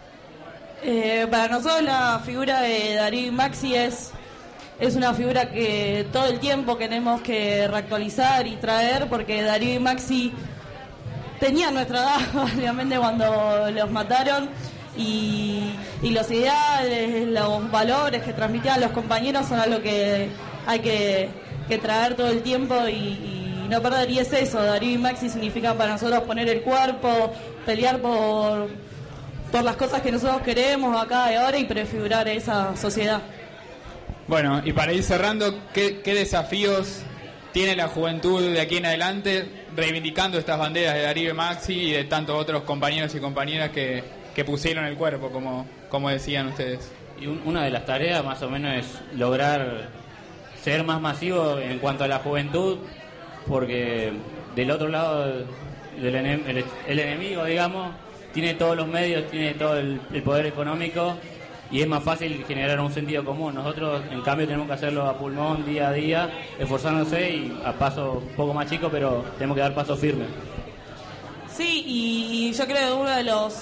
Para nosotros la figura de Darío y Maxi es una figura que todo el tiempo tenemos que reactualizar y traer, porque Darío y Maxi tenían nuestra edad, obviamente, cuando los mataron, y los ideales, los valores que transmitían los compañeros son algo que hay que traer todo el tiempo y no perder. Y es eso, Darío y Maxi significan para nosotros poner el cuerpo, pelear por las cosas que nosotros queremos acá y ahora, y prefigurar esa sociedad. Bueno, y para ir cerrando, ¿qué desafíos tiene la juventud de aquí en adelante, reivindicando estas banderas de Darío y Maxi y de tantos otros compañeros y compañeras que pusieron el cuerpo, como decían ustedes? Y una de las tareas más o menos es lograr ser más masivo en cuanto a la juventud, porque del otro lado el enemigo, digamos, tiene todos los medios, tiene todo el poder económico, y es más fácil generar un sentido común. Nosotros, en cambio, tenemos que hacerlo a pulmón, día a día, esforzándose y a paso un poco más chico, pero tenemos que dar paso firme. Sí, y yo creo que una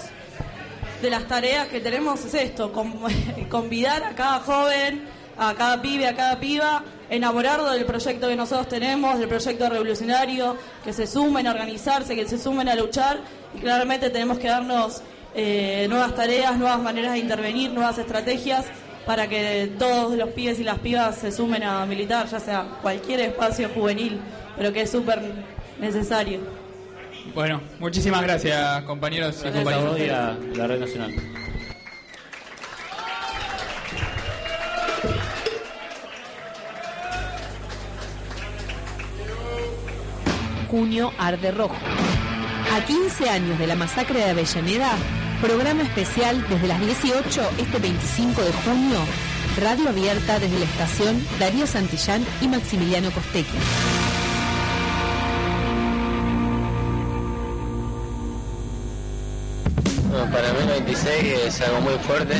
de las tareas que tenemos es esto, convidar a cada joven, a cada pibe, a cada piba, enamorarlo del proyecto que nosotros tenemos, del proyecto revolucionario, que se sumen a organizarse, que se sumen a luchar, y claramente tenemos que darnos nuevas tareas, nuevas maneras de intervenir, nuevas estrategias, para que todos los pibes y las pibas se sumen a militar, ya sea cualquier espacio juvenil, pero que es súper necesario. Bueno, muchísimas gracias, compañeros y compañeras. Gracias a vos y a la Red Nacional. Junio arde rojo. A 15 años de la masacre de Avellaneda, programa especial desde las 18 este 25 de junio, radio abierta desde la estación Darío Santillán y Maximiliano Costecchi. Bueno, para mí el 26 es algo muy fuerte.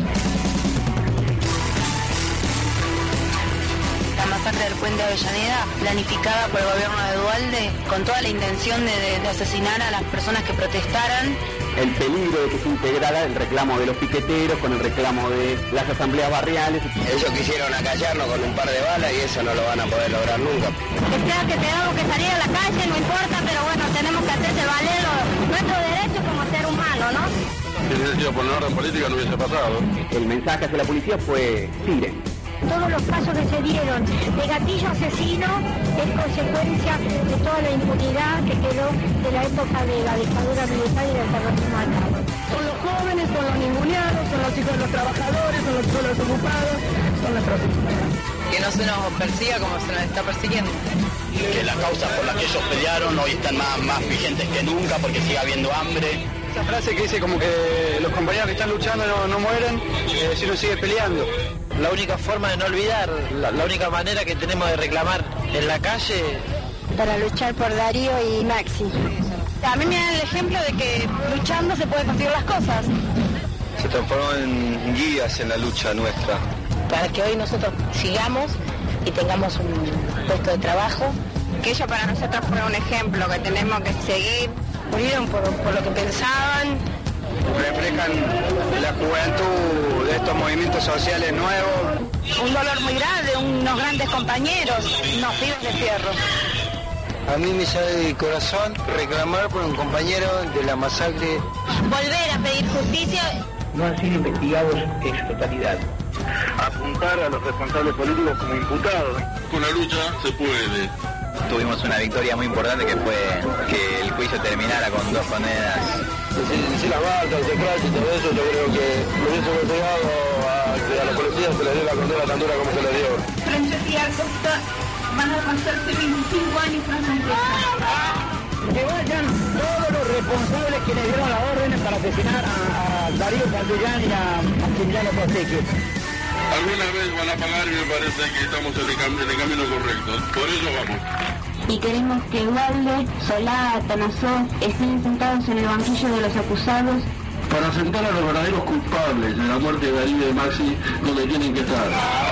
La masacre del puente de Avellaneda, planificada por el gobierno de Duhalde, con toda la intención de asesinar a las personas que protestaran. El peligro de que se integrara el reclamo de los piqueteros con el reclamo de las asambleas barriales. Ellos quisieron acallarnos con un par de balas y eso no lo van a poder lograr nunca. Que tengamos que salir a la calle, no importa, pero bueno, tenemos que hacerse valer nuestro derecho como ser humano, ¿no? Si hubiese sido por la orden política no hubiese pasado. El mensaje hacia la policía fue: tiren. todos los pasos que se dieron de gatillo asesino es consecuencia de toda la impunidad que quedó de la época de la dictadura militar y del terrorismo armado. Son los jóvenes, son los ninguneados, son los hijos de los trabajadores, son los hijos de los ocupados, son nuestros hijos. Que no se nos persiga como se nos está persiguiendo. Que las causas por las que ellos pelearon hoy están más vigentes que nunca porque sigue habiendo hambre. Esa frase que dice como que los compañeros que están luchando no mueren si uno sigue peleando. La única forma de no olvidar, la única manera que tenemos de reclamar en la calle. Para luchar por Darío y Maxi. A mí me dan el ejemplo de que luchando se pueden conseguir las cosas. Se transformó en guías en la lucha nuestra. Para que hoy nosotros sigamos y tengamos un puesto de trabajo. Que ellos para nosotros fueron un ejemplo que tenemos que seguir. Murieron por lo que pensaban. Reflejan la juventud de estos movimientos sociales nuevos. Un dolor muy grande, unos grandes compañeros, unos pibes de fierro. A mí me sale del corazón reclamar por un compañero de la masacre. Volver a pedir justicia. No han sido investigados en su totalidad. Apuntar a los responsables políticos como imputados. Con la lucha se puede. Tuvimos una victoria muy importante que fue que el juicio terminara con 2 condenas. Si la marca, el secreto y todo eso, yo creo que lo hubiese entregado a los policías se les dio la condena tan dura como se les dio. Francesca y Acosta van a pasarse 25 años tras Que vayan todos los responsables que le dieron las órdenes para asesinar a Darío Cantillán y a Maximiliano Costecchi. Alguna vez van a pagar y me parece que estamos en el camino correcto. Por eso vamos. Y queremos que Ubaldo, Solá, Atanasó estén sentados en el banquillo de los acusados. Para sentar a los verdaderos culpables de la muerte de Darío y de Maxi donde tienen que estar.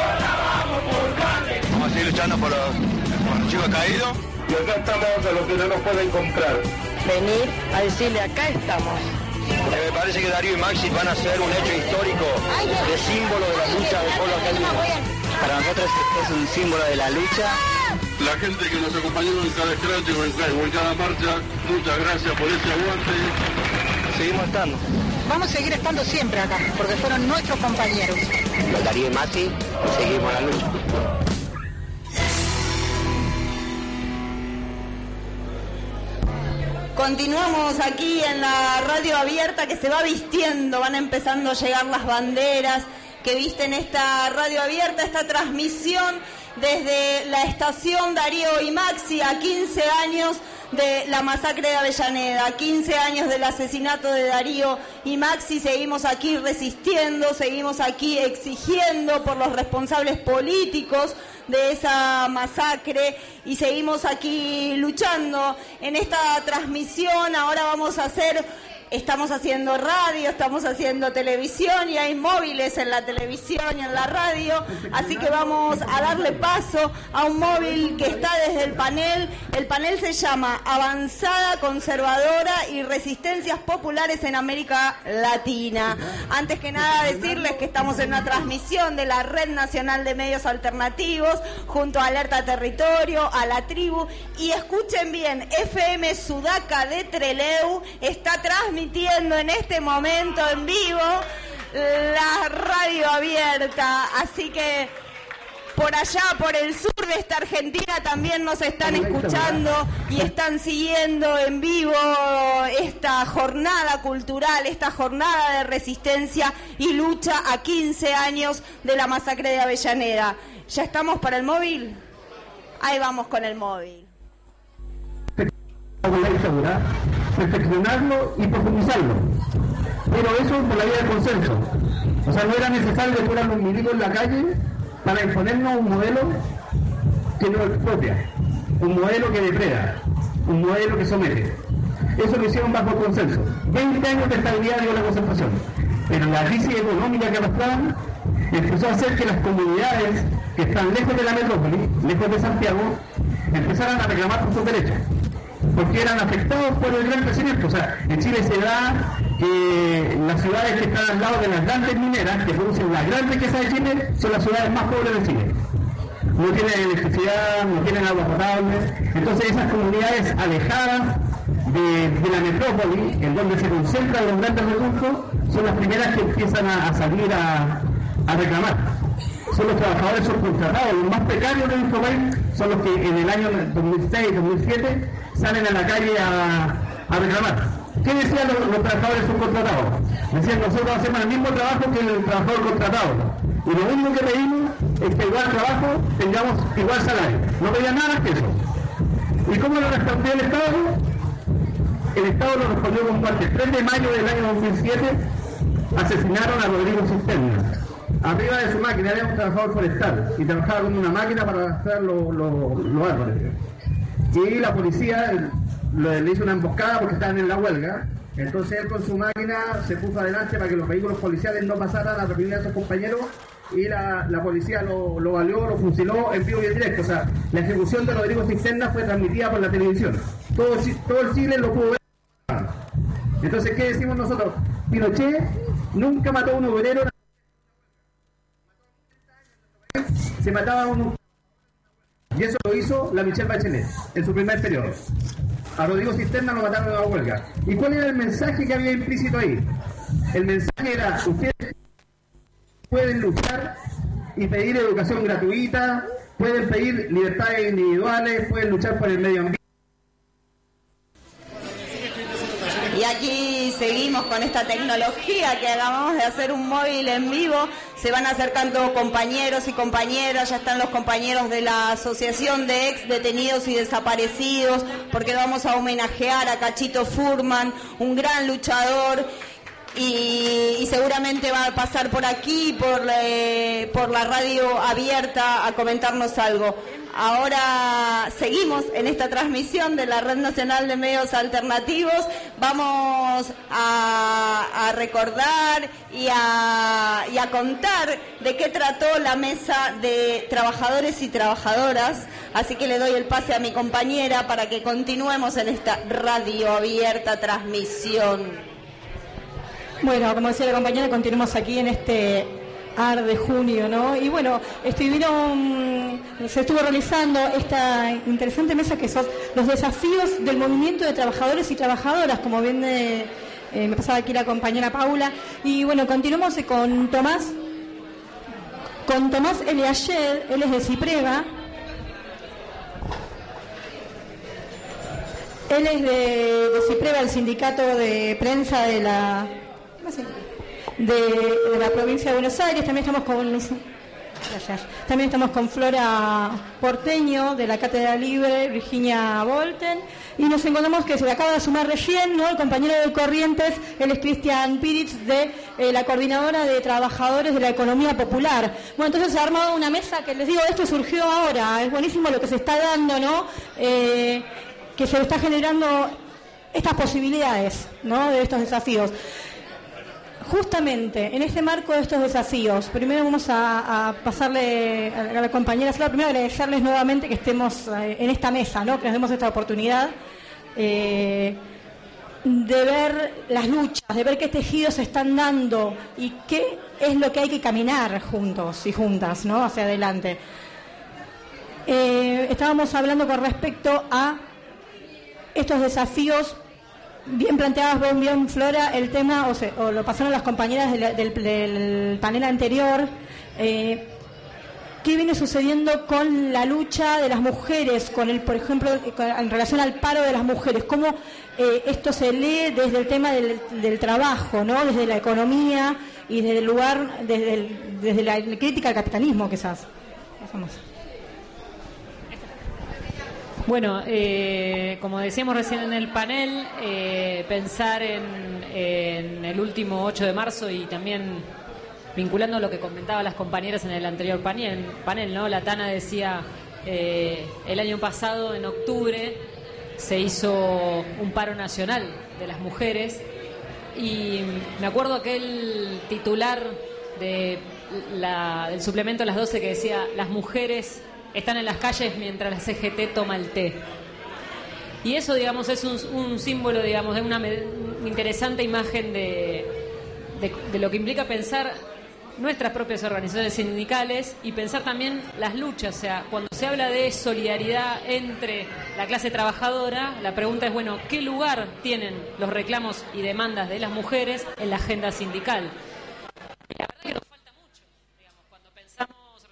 Vamos a seguir luchando por los chicos caídos. Y acá estamos a los que no nos pueden comprar. Venir a decirle, acá estamos. Me parece que Darío y Maxi van a ser un hecho histórico de símbolo de la lucha del pueblo argentino. Para nosotros es un símbolo de la lucha. La gente que nos acompañó en cada escrache o en cada marcha, muchas gracias por ese aguante. Seguimos estando. Vamos a seguir estando siempre acá, porque fueron nuestros compañeros. Los Darío y Maxi, seguimos la lucha. Continuamos aquí en la radio abierta que se va vistiendo, van empezando a llegar las banderas que visten esta radio abierta, esta transmisión desde la estación Darío y Maxi a 15 años de la masacre de Avellaneda, 15 años del asesinato de Darío y Maxi. Seguimos aquí resistiendo, seguimos aquí exigiendo por los responsables políticos de esa masacre y seguimos aquí luchando en esta transmisión. Ahora estamos haciendo radio, estamos haciendo televisión y hay móviles en la televisión y en la radio, así que vamos a darle paso a un móvil que está desde el panel. El panel se llama Avanzada Conservadora y Resistencias Populares en América Latina. Antes que nada decirles que estamos en una transmisión de la Red Nacional de Medios Alternativos junto a Alerta Territorio, a La Tribu, y escuchen bien, FM Sudaca de Trelew está transmitiendo en este momento en vivo la radio abierta, así que por allá, por el sur de esta Argentina también nos están escuchando y están siguiendo en vivo esta jornada cultural, esta jornada de resistencia y lucha a 15 años de la masacre de Avellaneda. ¿Ya estamos para el móvil? Ahí vamos con el móvil. Perfeccionarlo y profundizarlo, pero eso por la vía del consenso. O sea, no era necesario que fueran los milicos en la calle para imponernos un modelo que nos expropia, un modelo que depreda, un modelo que somete. Eso lo hicieron bajo consenso. 20 años de estabilidad de la concentración, pero la crisis económica que arrastraban empezó a hacer que las comunidades que están lejos de la metrópoli, lejos de Santiago, empezaran a reclamar por sus derechos, porque eran afectados por el gran crecimiento. O sea, en Chile se da que las ciudades que están al lado de las grandes mineras, que producen la gran riqueza de Chile, son las ciudades más pobres de Chile. No tienen electricidad, no tienen agua potable. Entonces esas comunidades alejadas de la metrópoli, en donde se concentran los grandes recursos, son las primeras que empiezan a salir a reclamar. son los trabajadores subcontratados. Los más precarios de nuestro país son los que en el año 2006-2007 salen a la calle a reclamar. ¿Qué decían los trabajadores subcontratados? Decían, nosotros hacemos el mismo trabajo que el trabajador contratado. Y lo único que pedimos es que igual trabajo tengamos igual salario. No pedían nada más que eso. ¿Y cómo lo respondió el Estado? El Estado lo respondió con muerte. El 3 de mayo del año 2007 asesinaron a Rodrigo Cisterna. Arriba de su máquina era un trabajador forestal y trabajaba con una máquina para arrastrar los árboles. Y la policía le hizo una emboscada porque estaban en la huelga. Entonces él con su máquina se puso adelante para que los vehículos policiales no pasaran a reprimir a sus compañeros y la policía lo baleó, lo fusiló en vivo y en directo. O sea, la ejecución de Rodrigo Cisterna fue transmitida por la televisión. Todo el Chile lo pudo ver. Entonces, ¿qué decimos nosotros? Pinochet nunca mató a un obrero. Se mataba a un... Y eso lo hizo la Michelle Bachelet en su primer periodo. A Rodrigo Cisterna lo mataron en la huelga. ¿Y cuál era el mensaje que había implícito ahí? El mensaje era, ustedes pueden luchar y pedir educación gratuita, pueden pedir libertades individuales, pueden luchar por el medio ambiente. Y aquí seguimos con esta tecnología que acabamos de hacer un móvil en vivo. Se van acercando compañeros y compañeras, ya están los compañeros de la Asociación de Ex Detenidos y Desaparecidos, porque vamos a homenajear a Cachito Furman, un gran luchador, y seguramente va a pasar por aquí, por la radio abierta, a comentarnos algo. Ahora seguimos en esta transmisión de la Red Nacional de Medios Alternativos. Vamos a recordar y a contar de qué trató la mesa de trabajadores y trabajadoras. Así que le doy el pase a mi compañera para que continuemos en esta radio abierta transmisión. Bueno, como decía la compañera, continuamos aquí en este AR de junio, ¿no? Y bueno, se estuvo realizando esta interesante mesa que son los desafíos del movimiento de trabajadores y trabajadoras, como bien me pasaba aquí la compañera Paula. Y bueno, continuamos con Tomás Eliashed, él es de Cipreva. Él es de Cipreva, el sindicato de prensa de la provincia de Buenos Aires. También estamos con Flora Porteño de la Cátedra Libre, Virginia Volten, y nos encontramos que se le acaba de sumar recién, ¿no?, el compañero de Corrientes, él es Cristian Piritz de la Coordinadora de Trabajadores de la Economía Popular. Bueno, entonces se ha armado una mesa que les digo, esto surgió ahora, es buenísimo lo que se está dando, ¿no?, que se está generando estas posibilidades, ¿no?, de estos desafíos. Justamente en este marco de estos desafíos, primero vamos a pasarle a la compañera Flor, primero agradecerles nuevamente que estemos en esta mesa, ¿no?, que nos demos esta oportunidad de ver las luchas, de ver qué tejidos se están dando y qué es lo que hay que caminar juntos y juntas, ¿no?, hacia adelante. Estábamos hablando con respecto a estos desafíos bien planteados, bien Flora, el tema, o lo pasaron las compañeras del panel anterior, qué viene sucediendo con la lucha de las mujeres, por ejemplo, en relación al paro de las mujeres, cómo esto se lee desde el tema del trabajo, ¿no?, desde la economía y desde el lugar, desde la crítica al capitalismo, quizás. Bueno, como decíamos recién en el panel, pensar en el último 8 de marzo y también vinculando lo que comentaban las compañeras en el anterior panel, ¿no? La Tana decía, el año pasado, en octubre, se hizo un paro nacional de las mujeres y me acuerdo aquel titular del suplemento a las 12 que decía, las mujeres están en las calles mientras la CGT toma el té. Y eso, digamos, es un símbolo, digamos, de una interesante imagen de lo que implica pensar nuestras propias organizaciones sindicales y pensar también las luchas. O sea, cuando se habla de solidaridad entre la clase trabajadora, la pregunta es, bueno, ¿qué lugar tienen los reclamos y demandas de las mujeres en la agenda sindical? La verdad que nos falta mucho, digamos, cuando pensamos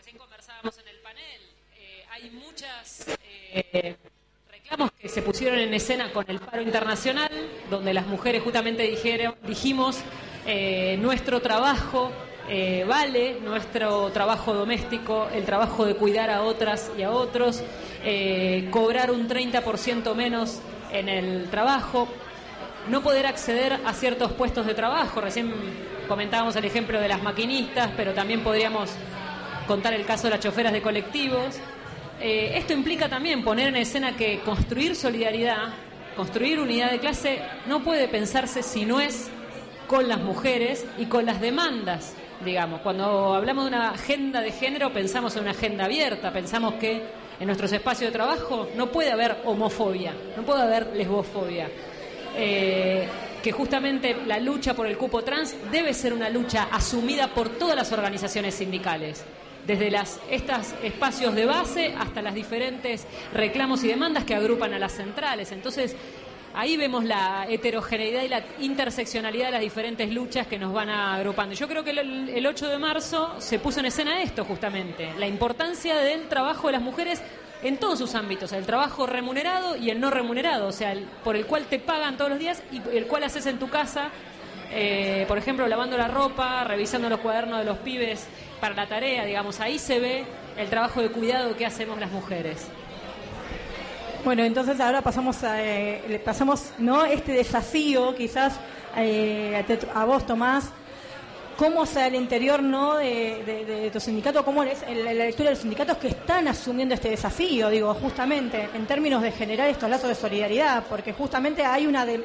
hay muchos reclamos que se pusieron en escena con el paro internacional, donde las mujeres justamente dijimos nuestro trabajo vale, nuestro trabajo doméstico, el trabajo de cuidar a otras y a otros, cobrar un 30% menos en el trabajo, no poder acceder a ciertos puestos de trabajo. Recién comentábamos el ejemplo de las maquinistas, pero también podríamos contar el caso de las choferas de colectivos. Esto implica también poner en escena que construir solidaridad, construir unidad de clase, no puede pensarse si no es con las mujeres y con las demandas, digamos. Cuando hablamos de una agenda de género, pensamos en una agenda abierta, pensamos que en nuestros espacios de trabajo no puede haber homofobia, no puede haber lesbofobia. Que justamente la lucha por el cupo trans debe ser una lucha asumida por todas las organizaciones sindicales, desde estos espacios de base hasta las diferentes reclamos y demandas que agrupan a las centrales. Entonces, ahí vemos la heterogeneidad y la interseccionalidad de las diferentes luchas que nos van agrupando. Yo creo que el 8 de marzo se puso en escena esto justamente, la importancia del trabajo de las mujeres en todos sus ámbitos, el trabajo remunerado y el no remunerado, o sea, por el cual te pagan todos los días y el cual haces en tu casa, por ejemplo, lavando la ropa, revisando los cuadernos de los pibes para la tarea, digamos, ahí se ve el trabajo de cuidado que hacemos las mujeres. Bueno, entonces ahora pasamos ¿no? este desafío, quizás a vos, Tomás, cómo sea el interior, ¿no? de tu sindicato, cómo es la lectura de los sindicatos que están asumiendo este desafío, digo, justamente en términos de generar estos lazos de solidaridad, porque justamente hay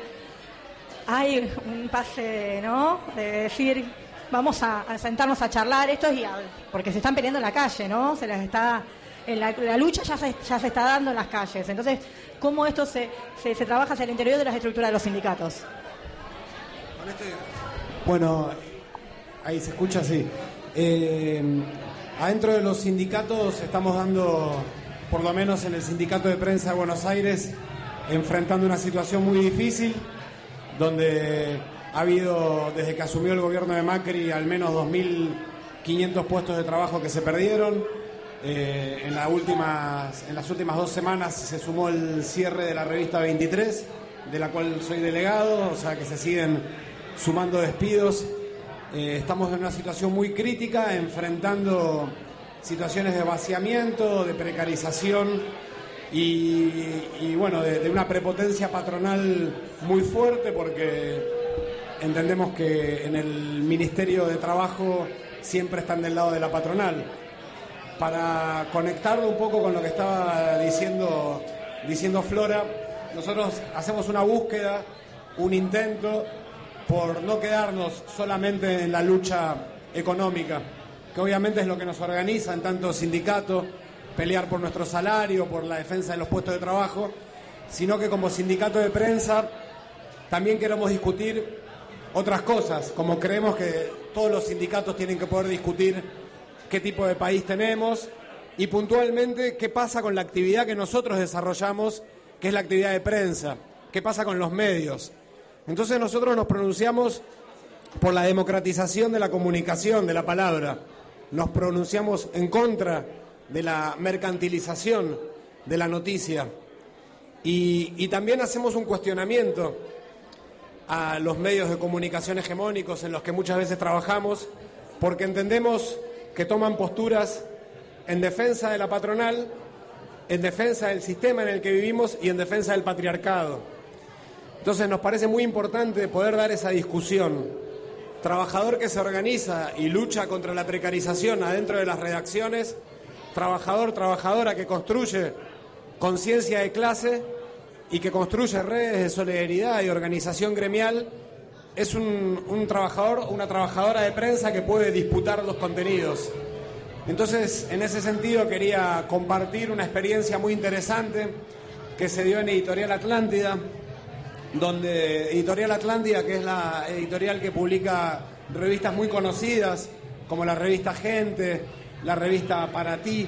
un pase, ¿no? De decir, vamos a sentarnos a charlar porque se están peleando en la calle, ¿no? La lucha ya se está dando en las calles. Entonces, ¿cómo esto se trabaja hacia el interior de las estructuras de los sindicatos? Bueno, ahí se escucha así. Adentro de los sindicatos estamos dando, por lo menos en el Sindicato de Prensa de Buenos Aires, enfrentando una situación muy difícil, donde ha habido, desde que asumió el gobierno de Macri, al menos 2.500 puestos de trabajo que se perdieron. En las últimas 2 semanas se sumó el cierre de la revista 23, de la cual soy delegado, o sea que se siguen sumando despidos. Estamos en una situación muy crítica, enfrentando situaciones de vaciamiento, de precarización y bueno, de una prepotencia patronal muy fuerte, porque entendemos que en el Ministerio de Trabajo siempre están del lado de la patronal. Para conectarlo un poco con lo que estaba diciendo Flora, nosotros hacemos una búsqueda, un intento por no quedarnos solamente en la lucha económica, que obviamente es lo que nos organiza en tanto sindicato, pelear por nuestro salario, por la defensa de los puestos de trabajo, sino que como sindicato de prensa también queremos discutir otras cosas, como creemos que todos los sindicatos tienen que poder discutir qué tipo de país tenemos y puntualmente qué pasa con la actividad que nosotros desarrollamos, que es la actividad de prensa, qué pasa con los medios. Entonces nosotros nos pronunciamos por la democratización de la comunicación, de la palabra. Nos pronunciamos en contra de la mercantilización de la noticia. Y también hacemos un cuestionamiento a los medios de comunicación hegemónicos en los que muchas veces trabajamos, porque entendemos que toman posturas en defensa de la patronal, en defensa del sistema en el que vivimos y en defensa del patriarcado. Entonces nos parece muy importante poder dar esa discusión. Trabajador que se organiza y lucha contra la precarización adentro de las redacciones, trabajador, trabajadora que construye conciencia de clase y que construye redes de solidaridad y organización gremial, es un trabajador o una trabajadora de prensa que puede disputar los contenidos. Entonces, en ese sentido, quería compartir una experiencia muy interesante que se dio en Editorial Atlántida, donde Editorial Atlántida, que es la editorial que publica revistas muy conocidas, como la revista Gente, la revista Para Ti,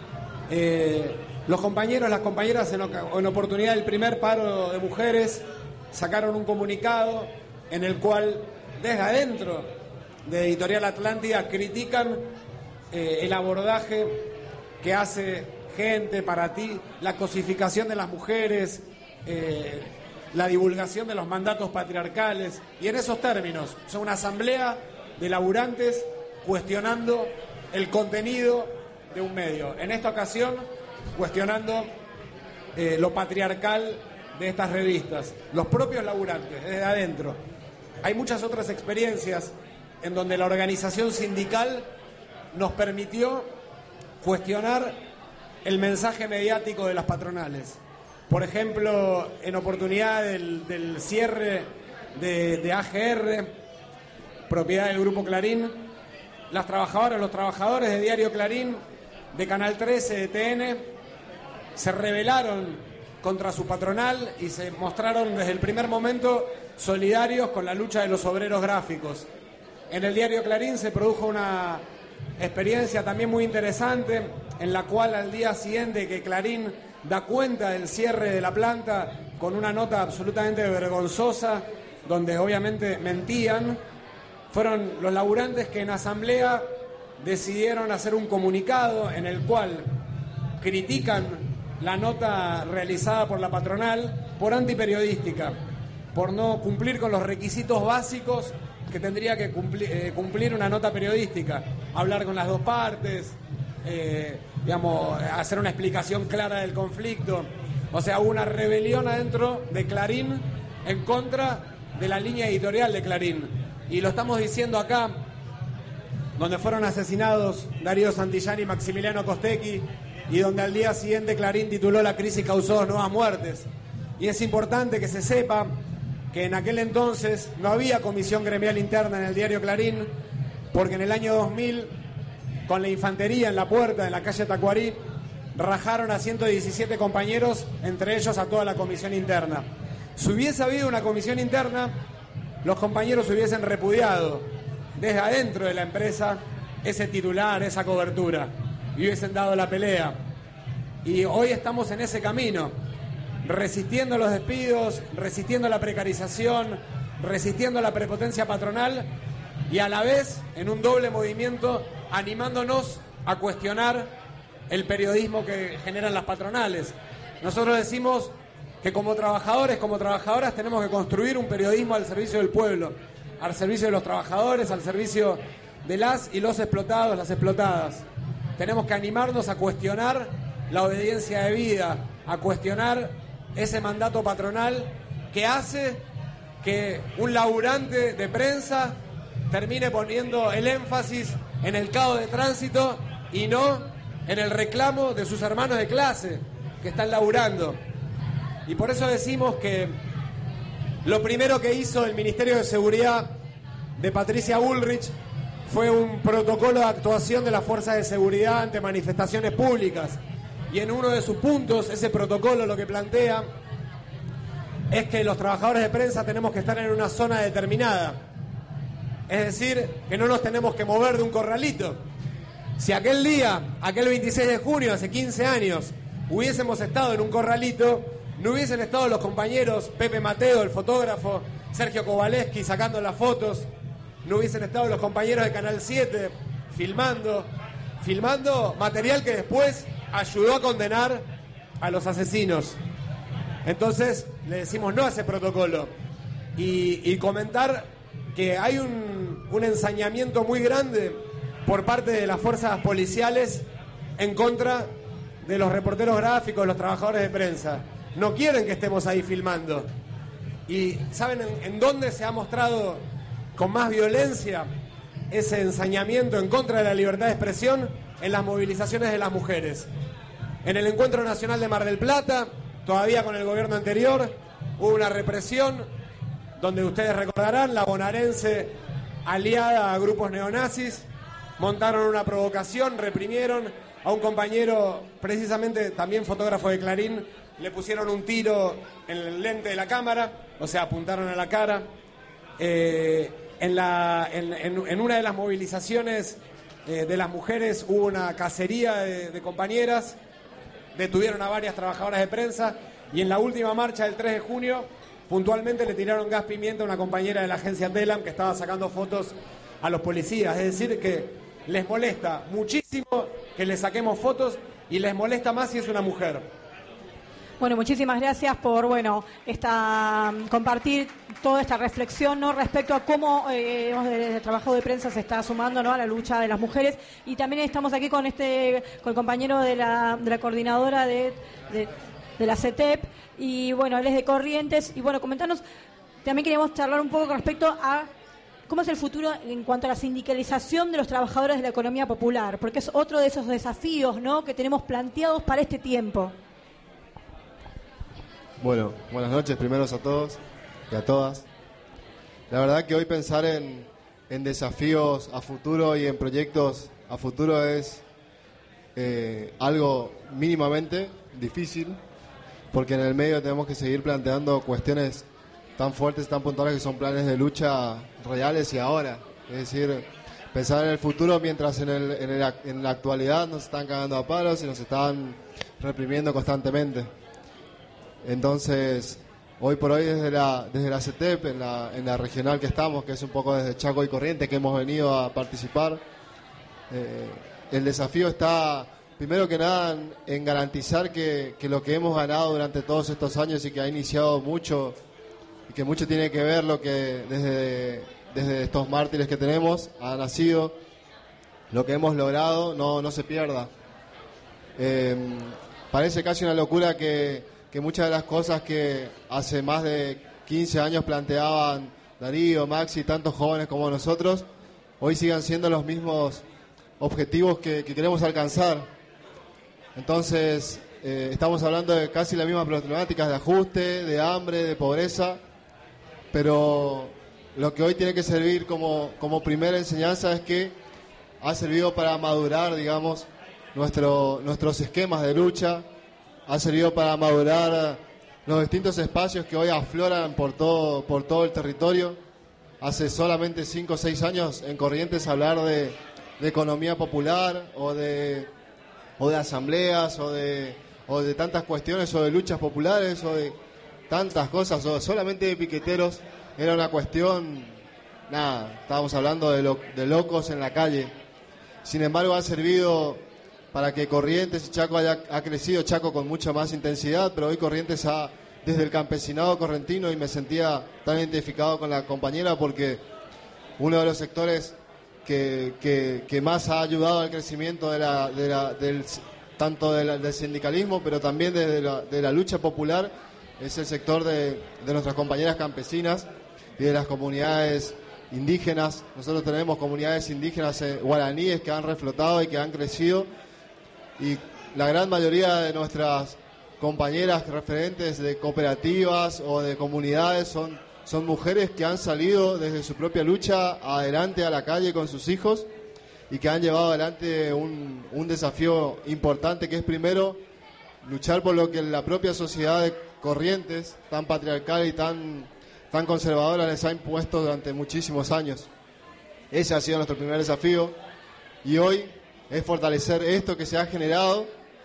los compañeros, las compañeras, en oportunidad del primer paro de mujeres, sacaron un comunicado en el cual, desde adentro de Editorial Atlántida, critican el abordaje que hace gente, para ti, la cosificación de las mujeres, la divulgación de los mandatos patriarcales, y en esos términos, son una asamblea de laburantes cuestionando el contenido de un medio. En esta ocasión, cuestionando lo patriarcal de estas revistas, los propios laburantes, desde adentro. Hay muchas otras experiencias en donde la organización sindical nos permitió cuestionar el mensaje mediático de las patronales. Por ejemplo, en oportunidad del cierre de AGR, propiedad del Grupo Clarín, las trabajadoras, los trabajadores de Diario Clarín, de Canal 13, de TN, se rebelaron contra su patronal y se mostraron desde el primer momento solidarios con la lucha de los obreros gráficos. En el Diario Clarín se produjo una experiencia también muy interesante, en la cual al día siguiente que Clarín da cuenta del cierre de la planta con una nota absolutamente vergonzosa, donde obviamente mentían, fueron los laburantes que en asamblea decidieron hacer un comunicado en el cual critican la nota realizada por la patronal por antiperiodística, por no cumplir con los requisitos básicos que tendría que cumplir una nota periodística, hablar con las dos partes, hacer una explicación clara del conflicto. O sea, hubo una rebelión adentro de Clarín en contra de la línea editorial de Clarín. Y lo estamos diciendo acá, donde fueron asesinados Darío Santillán y Maximiliano Costecchi, y donde al día siguiente Clarín tituló "La crisis causó 2 nuevas muertes". Y es importante que se sepa que en aquel entonces no había comisión gremial interna en el Diario Clarín, porque en el año 2000, con la infantería en la puerta de la calle Tacuarí, rajaron a 117 compañeros, entre ellos a toda la comisión interna. Si hubiese habido una comisión interna, los compañeros hubiesen repudiado desde adentro de la empresa ese titular, esa cobertura, y hubiesen dado la pelea. Y hoy estamos en ese camino, resistiendo los despidos, resistiendo la precarización, resistiendo la prepotencia patronal, y a la vez en un doble movimiento animándonos a cuestionar el periodismo que generan las patronales. Nosotros decimos que como trabajadores, como trabajadoras, tenemos que construir un periodismo al servicio del pueblo, al servicio de los trabajadores, al servicio de las y los explotados, las explotadas. Tenemos que animarnos a cuestionar la obediencia de vida, a cuestionar ese mandato patronal que hace que un laburante de prensa termine poniendo el énfasis en el caos de tránsito y no en el reclamo de sus hermanos de clase que están laburando. Y por eso decimos que lo primero que hizo el Ministerio de Seguridad de Patricia Bullrich fue un protocolo de actuación de las fuerzas de seguridad ante manifestaciones públicas. Y en uno de sus puntos, ese protocolo lo que plantea es que los trabajadores de prensa tenemos que estar en una zona determinada. Es decir, que no nos tenemos que mover de un corralito. Si aquel día, aquel 26 de junio, hace 15 años, hubiésemos estado en un corralito, no hubiesen estado los compañeros Pepe Mateo, el fotógrafo, Sergio Kowaleski sacando las fotos, no hubiesen estado los compañeros de Canal 7 filmando material que después ayudó a condenar a los asesinos. Entonces le decimos no a ese protocolo y comentar que hay un ensañamiento muy grande por parte de las fuerzas policiales en contra de los reporteros gráficos, los trabajadores de prensa. No quieren que estemos ahí filmando. ¿Y saben en dónde se ha mostrado con más violencia ese ensañamiento en contra de la libertad de expresión? En las movilizaciones de las mujeres. En el Encuentro Nacional de Mar del Plata, todavía con el gobierno anterior, hubo una represión donde ustedes recordarán, la bonaerense aliada a grupos neonazis, montaron una provocación, reprimieron a un compañero, precisamente también fotógrafo de Clarín, le pusieron un tiro en el lente de la cámara, o sea, apuntaron a la cara. En una de las movilizaciones de las mujeres hubo una cacería de compañeras, detuvieron a varias trabajadoras de prensa y en la última marcha del 3 de junio puntualmente le tiraron gas pimienta a una compañera de la agencia Telam que estaba sacando fotos a los policías. Es decir, que les molesta muchísimo que les saquemos fotos y les molesta más si es una mujer. Bueno, muchísimas gracias por compartir toda esta reflexión, ¿no?, respecto a cómo el trabajo de prensa se está sumando, ¿no?, a la lucha de las mujeres. Y también estamos aquí con el compañero de la coordinadora de la CETEP, y bueno, él es de Corrientes. Y bueno, comentanos, también queríamos charlar un poco con respecto a cómo es el futuro en cuanto a la sindicalización de los trabajadores de la economía popular, porque es otro de esos desafíos, ¿no?, que tenemos planteados para este tiempo. Bueno, buenas noches primero a todos y a todas. La verdad que hoy pensar en desafíos a futuro y en proyectos a futuro es algo mínimamente difícil, porque en el medio tenemos que seguir planteando cuestiones tan fuertes, tan puntuales, que son planes de lucha reales y ahora. Es decir, pensar en el futuro mientras en la actualidad nos están cagando a palos y nos están reprimiendo constantemente. Entonces, hoy por hoy desde la CETEP, en la regional que estamos, que es un poco desde Chaco y Corrientes que hemos venido a participar, el desafío está, primero que nada, en garantizar que lo que hemos ganado durante todos estos años y que ha iniciado mucho, y que mucho tiene que ver lo que desde estos mártires que tenemos ha nacido, lo que hemos logrado no se pierda. Parece casi una locura que muchas de las cosas que hace más de 15 años planteaban Darío, Maxi y tantos jóvenes como nosotros, hoy sigan siendo los mismos objetivos que queremos alcanzar. Entonces, estamos hablando de casi las mismas problemáticas de ajuste, de hambre, de pobreza, pero lo que hoy tiene que servir como primera enseñanza es que ha servido para madurar, digamos, nuestros esquemas de lucha, ha servido para madurar los distintos espacios que hoy afloran por todo el territorio. Hace solamente 5 o 6 años en Corrientes hablar de economía popular o de asambleas o de tantas cuestiones o de luchas populares o de tantas cosas o solamente de piqueteros era una cuestión, estábamos hablando de locos en la calle. Sin embargo, ha servido para que Corrientes y Chaco ha crecido, Chaco con mucha más intensidad, pero hoy Corrientes desde el campesinado correntino, y me sentía tan identificado con la compañera porque uno de los sectores que más ha ayudado al crecimiento tanto del sindicalismo, pero también de la lucha popular, es el sector de nuestras compañeras campesinas y de las comunidades indígenas. Nosotros tenemos comunidades indígenas guaraníes que han reflotado y que han crecido, y la gran mayoría de nuestras compañeras referentes de cooperativas o de comunidades son mujeres que han salido desde su propia lucha adelante a la calle con sus hijos y que han llevado adelante un desafío importante, que es primero luchar por lo que la propia sociedad de Corrientes, tan patriarcal y tan conservadora, les ha impuesto durante muchísimos años. Ese ha sido nuestro primer desafío, y hoy es fortalecer esto que se ha generado,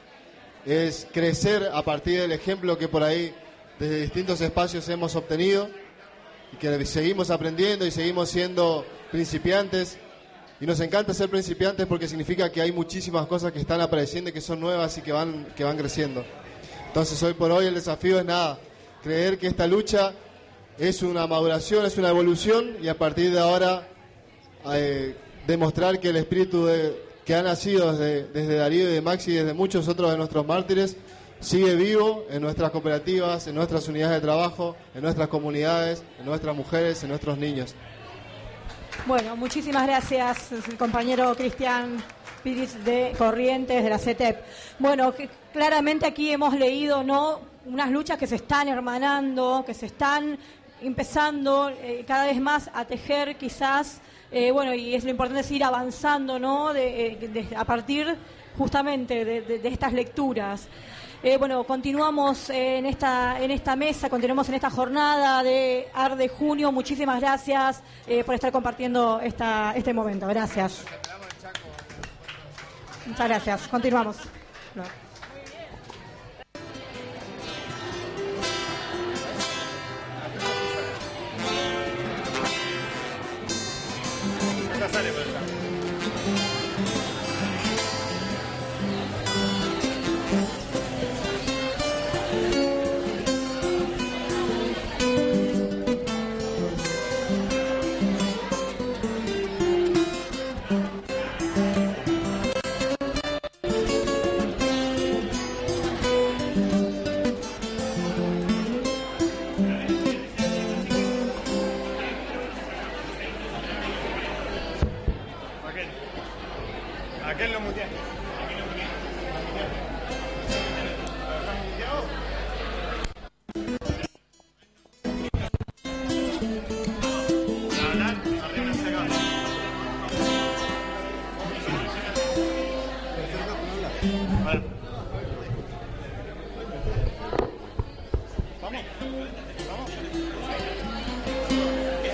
es crecer a partir del ejemplo que por ahí desde distintos espacios hemos obtenido y que seguimos aprendiendo y seguimos siendo principiantes, y nos encanta ser principiantes porque significa que hay muchísimas cosas que están apareciendo y que son nuevas y que van creciendo. Entonces hoy por hoy el desafío es creer que esta lucha es una maduración, es una evolución, y a partir de ahora demostrar que el espíritu que ha nacido desde Darío y de Maxi y desde muchos otros de nuestros mártires sigue vivo en nuestras cooperativas, en nuestras unidades de trabajo, en nuestras comunidades, en nuestras mujeres, en nuestros niños. Bueno, muchísimas gracias, el compañero Cristian Piris de Corrientes, de la CETEP. Bueno, claramente aquí hemos leído, unas luchas que se están hermanando, que se están empezando cada vez más a tejer quizás. Y es lo importante es ir avanzando, a partir justamente de estas lecturas. Continuamos en esta mesa, continuamos en esta jornada de Arde Junio. Muchísimas gracias por estar compartiendo este momento. Gracias. Muchas gracias. Continuamos.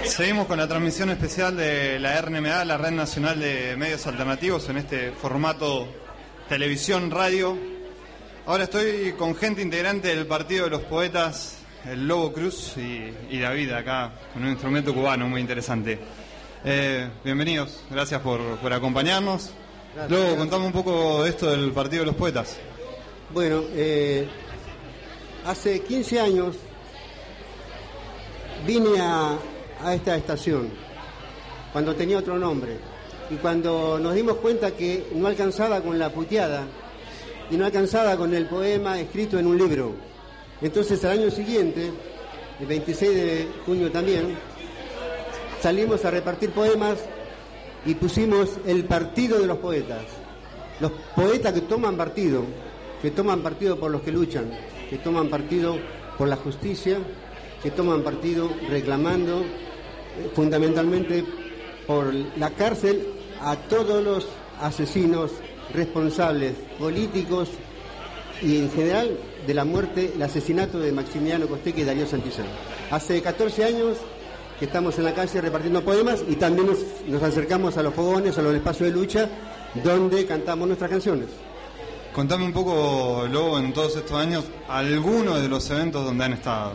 Seguimos con la transmisión especial de la RNMA, la Red Nacional de Medios Alternativos, en este formato televisión, radio. Ahora estoy con gente integrante del Partido de los Poetas, el Lobo Cruz y David, acá con un instrumento cubano muy interesante. Bienvenidos, gracias por acompañarnos. Gracias. Lobo, contame un poco de esto del Partido de los Poetas. Bueno, hace 15 años vine a esta estación, cuando tenía otro nombre, y cuando nos dimos cuenta que no alcanzaba con la puteada y no alcanzaba con el poema escrito en un libro. Entonces al año siguiente, el 26 de junio también, salimos a repartir poemas y pusimos el Partido de los Poetas. Los poetas que toman partido por los que luchan, que toman partido por la justicia, que toman partido reclamando fundamentalmente por la cárcel a todos los asesinos responsables políticos y en general de la muerte, el asesinato de Maximiliano Costecchi y Darío Santillán. Hace 14 años que estamos en la calle repartiendo poemas y también nos acercamos a los fogones, a los espacios de lucha donde cantamos nuestras canciones. Contame un poco, Lobo, en todos estos años, algunos de los eventos donde han estado.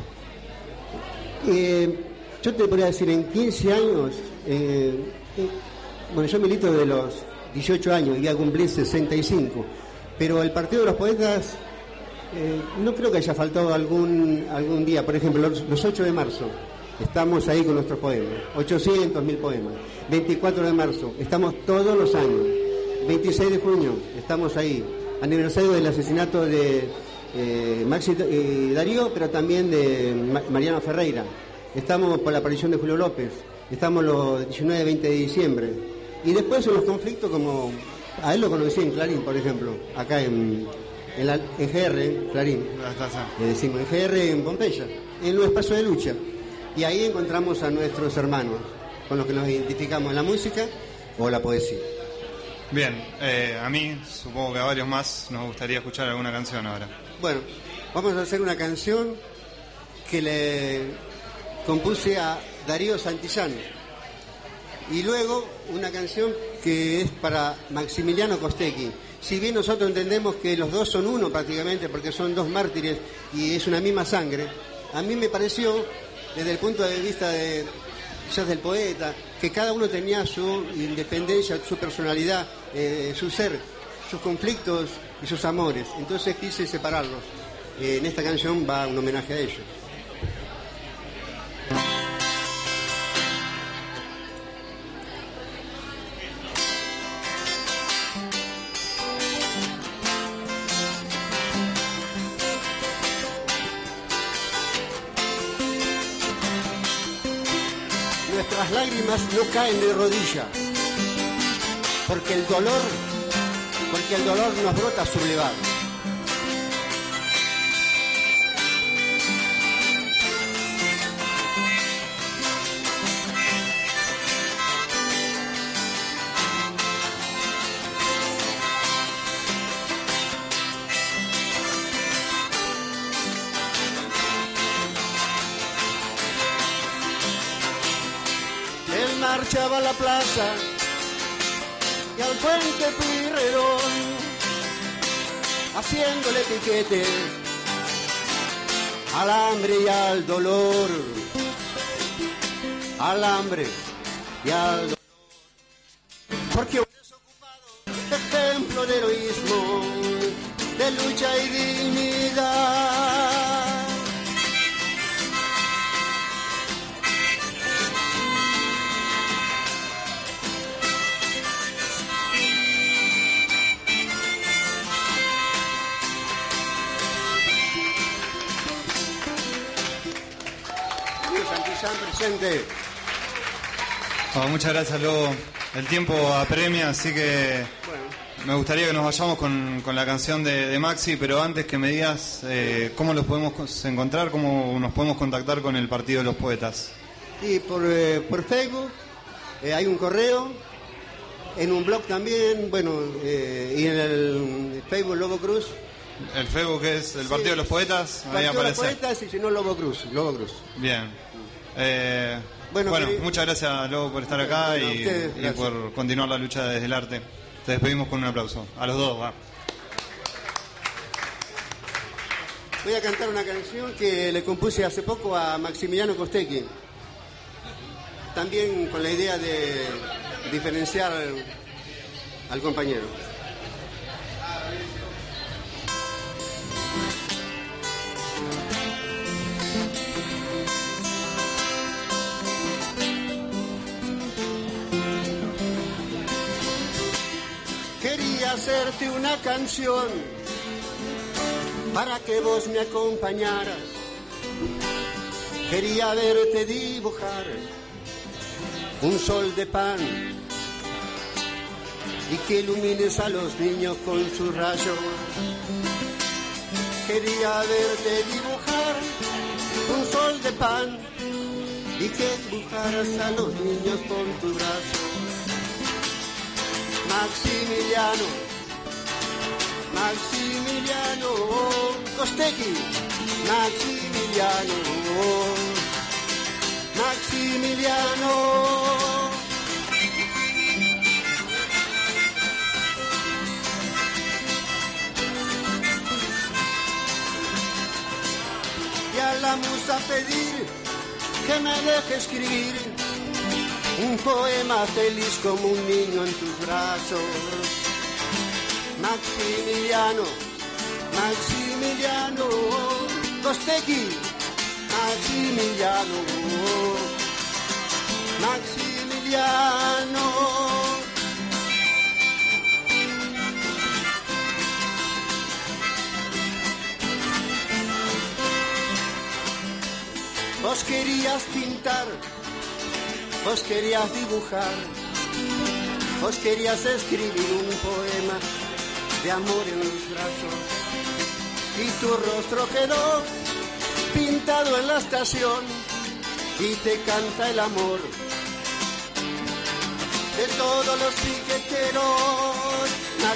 Yo te podría decir, en 15 años, bueno, yo milito de los 18 años y voy a cumplir 65, pero el Partido de los Poetas no creo que haya faltado algún día. Por ejemplo, los 8 de marzo, estamos ahí con nuestros poemas, 800.000 poemas. 24 de marzo, estamos todos los años. 26 de junio, estamos ahí, aniversario del asesinato de Maxi y Darío, pero también de Mariano Ferreira. Estamos por la aparición de Julio López, estamos los 19 y 20 de diciembre. Y después en los conflictos, como a él lo conocí en Clarín, por ejemplo, acá en GR, Clarín, decimos en GR en Pompeya, en los espacios de lucha. Y ahí encontramos a nuestros hermanos, con los que nos identificamos en la música o la poesía. Bien, a mí, supongo que a varios más, nos gustaría escuchar alguna canción ahora. Bueno, vamos a hacer una canción que le compuse a Darío Santillán y luego una canción que es para Maximiliano Costecchi. Si bien nosotros entendemos que los dos son uno prácticamente porque son dos mártires y es una misma sangre, a mí me pareció, desde el punto de vista quizás del poeta, que cada uno tenía su independencia, su personalidad, su ser, sus conflictos y sus amores. Entonces quise separarlos. En esta canción va un homenaje a ellos. Nuestras lágrimas no caen de rodillas, porque el dolor nos brota sublevado. Él marchaba a la plaza y al puente Pirrerón, haciéndole piquete al hambre y al dolor, al hambre y al dolor. Porque un desocupado, ejemplo de heroísmo, de lucha y dignidad. Presente. Bueno, muchas gracias, Lobo. El tiempo apremia, así que me gustaría que nos vayamos con la canción de Maxi, pero antes que me digas cómo los podemos encontrar, cómo nos podemos contactar con el Partido de los Poetas. Y por Facebook, hay un correo, en un blog también, bueno, y en el Facebook Lobo Cruz. El Facebook es el Partido de los Poetas, ahí aparece. Partido de los Poetas y si no Lobo Cruz. Bien. Bueno, muchas gracias, Lobo, por estar acá y por continuar la lucha desde el arte. Te despedimos con un aplauso. A los dos, va. Voy a cantar una canción que le compuse hace poco a Maximiliano Costecchi. También con la idea de diferenciar al compañero. Quería hacerte una canción para que vos me acompañaras. Quería verte dibujar un sol de pan y que ilumines a los niños con sus rayos. Quería verte dibujar un sol de pan y que dibujaras a los niños con tus brazos. Maximiliano Costecchi, Maximiliano. Y a la musa pedir que me deje escribir un poema feliz como un niño en tus brazos. Maximiliano Costecchi, Maximiliano. Vos querías pintar, vos querías dibujar, vos querías escribir un poema de amor en los brazos y tu rostro quedó pintado en la estación y te canta el amor de todos los piqueteros.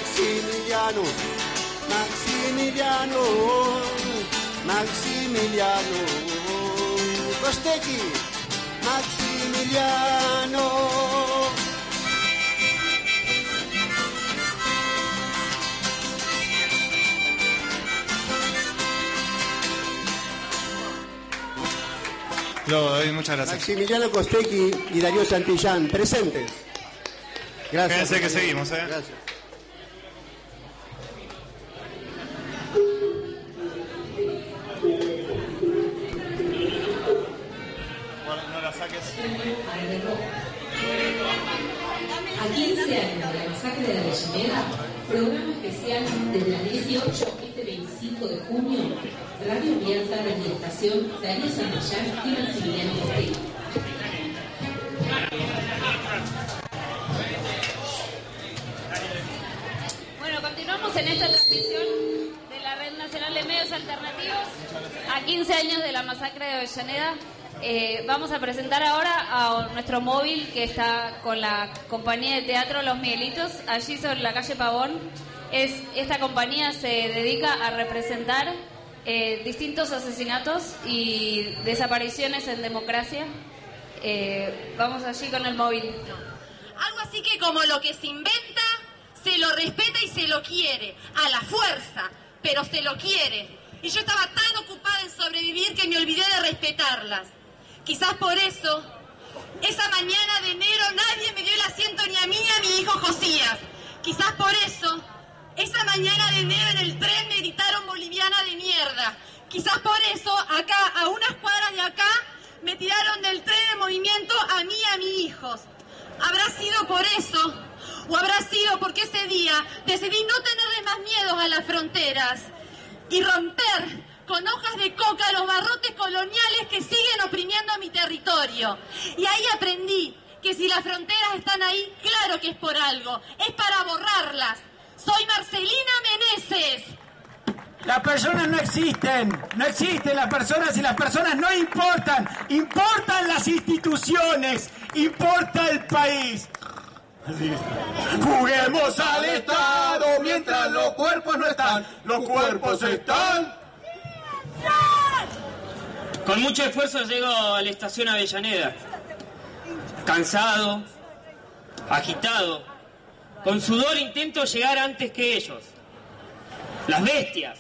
Maximiliano Costecchi, Maximiliano. David, muchas gracias. Maximiliano Costecchi y Darío Santillán, presentes. Gracias. Fíjense que seguimos, Gracias. Bueno, no la saques. A 15 años de la masacre de Avellaneda, programa especial desde las 18 este 25 de junio, Radio Abierta de la estación Darío Santillán y Maximiliano Costecchi. Bueno, continuamos en esta transmisión de la Red Nacional de Medios Alternativos a 15 años de la masacre de Avellaneda. Vamos a presentar ahora a nuestro móvil que está con la compañía de teatro Los Miguelitos, allí sobre la calle Pavón. Esta compañía se dedica a representar distintos asesinatos y desapariciones en democracia. Vamos allí con el móvil. Algo así que como lo que se inventa, se lo respeta y se lo quiere, a la fuerza, pero se lo quiere. Y yo estaba tan ocupada en sobrevivir que me olvidé de respetarlas. Quizás por eso, esa mañana de enero nadie me dio el asiento ni a mí ni a mi hijo Josías. Quizás por eso, esa mañana de enero en el tren me gritaron boliviana de mierda. Quizás por eso, acá, a unas cuadras de acá, me tiraron del tren en movimiento a mí y a mis hijos. ¿Habrá sido por eso? ¿O habrá sido porque ese día decidí no tenerle más miedos a las fronteras y romper con hojas de coca los barrotes coloniales que siguen oprimiendo mi territorio? Y ahí aprendí que si las fronteras están ahí, claro que es por algo, es para borrarlas. Soy Marcelina Meneses. Las personas no existen las personas y las personas no importan, importan las instituciones, importa el país. Juguemos al Estado mientras los cuerpos no están, los cuerpos están. Con mucho esfuerzo llego a la estación Avellaneda. cansado, agitado. Con sudor intento llegar antes que ellos. Las bestias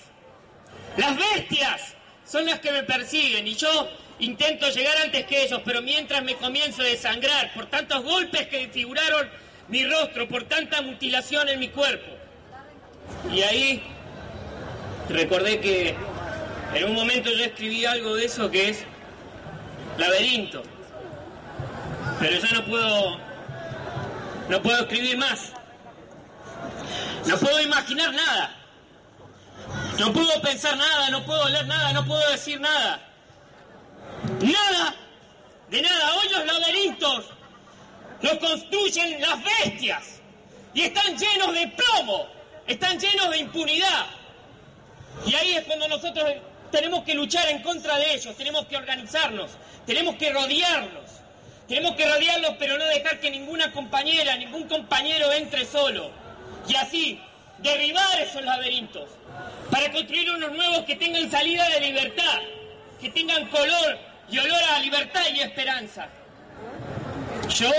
son las que me persiguen y yo intento llegar antes que ellos, pero mientras me comienzo a desangrar por tantos golpes que desfiguraron mi rostro, por tanta mutilación en mi cuerpo. Y ahí recordé que en un momento yo escribí algo de eso que es laberinto. Pero ya no puedo escribir más. No puedo imaginar nada. No puedo pensar nada, no puedo leer nada, no puedo decir nada. Nada, de nada. Hoy los laberintos los construyen las bestias y están llenos de plomo, están llenos de impunidad. Y ahí es cuando nosotros tenemos que luchar en contra de ellos, tenemos que organizarnos, tenemos que rodearlos, pero no dejar que ninguna compañera, ningún compañero entre solo. Y así, derribar esos laberintos, para construir unos nuevos que tengan salida de libertad, que tengan color y olor a libertad y esperanza. Yo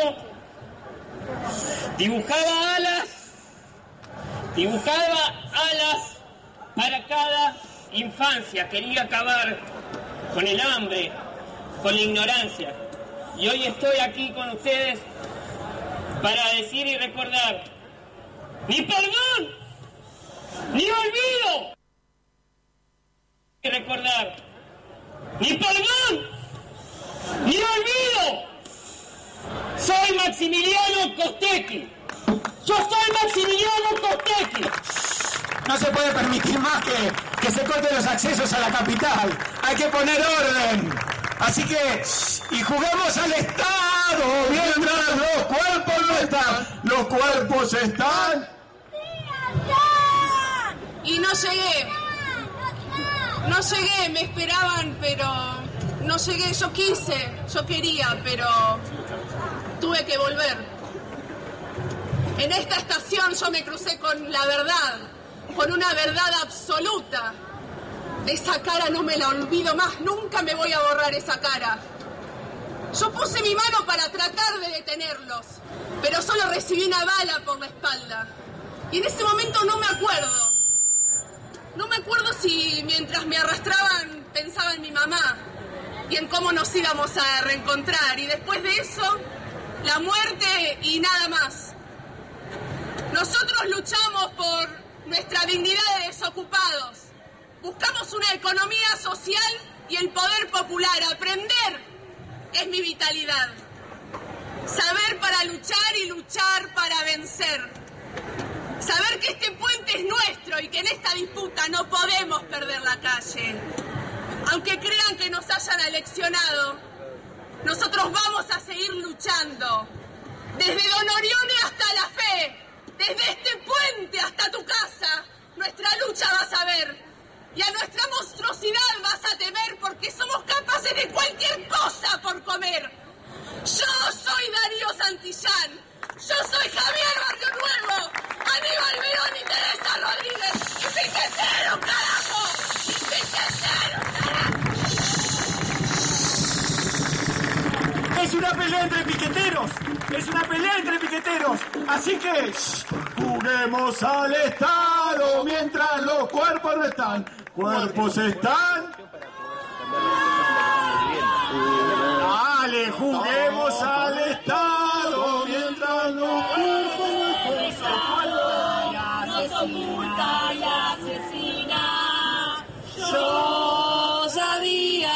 dibujaba alas para cada infancia. Quería acabar con el hambre, con la ignorancia. Y hoy estoy aquí con ustedes para decir y recordar: ni perdón, ni olvido. Y recordar: ni perdón, ni olvido. Soy Maximiliano Costecchi. Yo soy Maximiliano Costecchi. No se puede permitir más que se corten los accesos a la capital. Hay que poner orden. Así que, y juguemos al Estado, mientras los cuerpos no están. Los cuerpos están. Y no llegué, me esperaban, pero no llegué. Yo quería, pero tuve que volver. En esta estación yo me crucé con la verdad, con una verdad absoluta. Esa cara no me la olvido más, nunca me voy a borrar esa cara. Yo puse mi mano para tratar de detenerlos, pero solo recibí una bala por la espalda. Y en ese momento no me acuerdo. No me acuerdo si mientras me arrastraban pensaba en mi mamá y en cómo nos íbamos a reencontrar. Y después de eso, la muerte y nada más. Nosotros luchamos por nuestra dignidad de desocupados. Buscamos una economía social y el poder popular. Aprender es mi vitalidad. Saber para luchar y luchar para vencer. Saber que este puente es nuestro y que en esta disputa no podemos perder la calle. Aunque crean que nos hayan aleccionado, nosotros vamos a seguir luchando. Desde Don Orione hasta la fe, desde este puente hasta tu casa, nuestra lucha vas a ver. Y a nuestra monstruosidad vas a temer porque somos capaces de cualquier cosa por comer. Yo soy Darío Santillán, yo soy Javier Barrio Nuevo, Aníbal Verón y Teresa Rodríguez. ¡Y piquetero, carajo! ¡Y piquetero, carajo! Es una pelea entre piqueteros, así que juguemos al Estado mientras los cuerpos no están. Cuerpos están. Dale, juguemos al Estado mientras los cuerpos no están. Nos oculta y asesina. Yo sabía.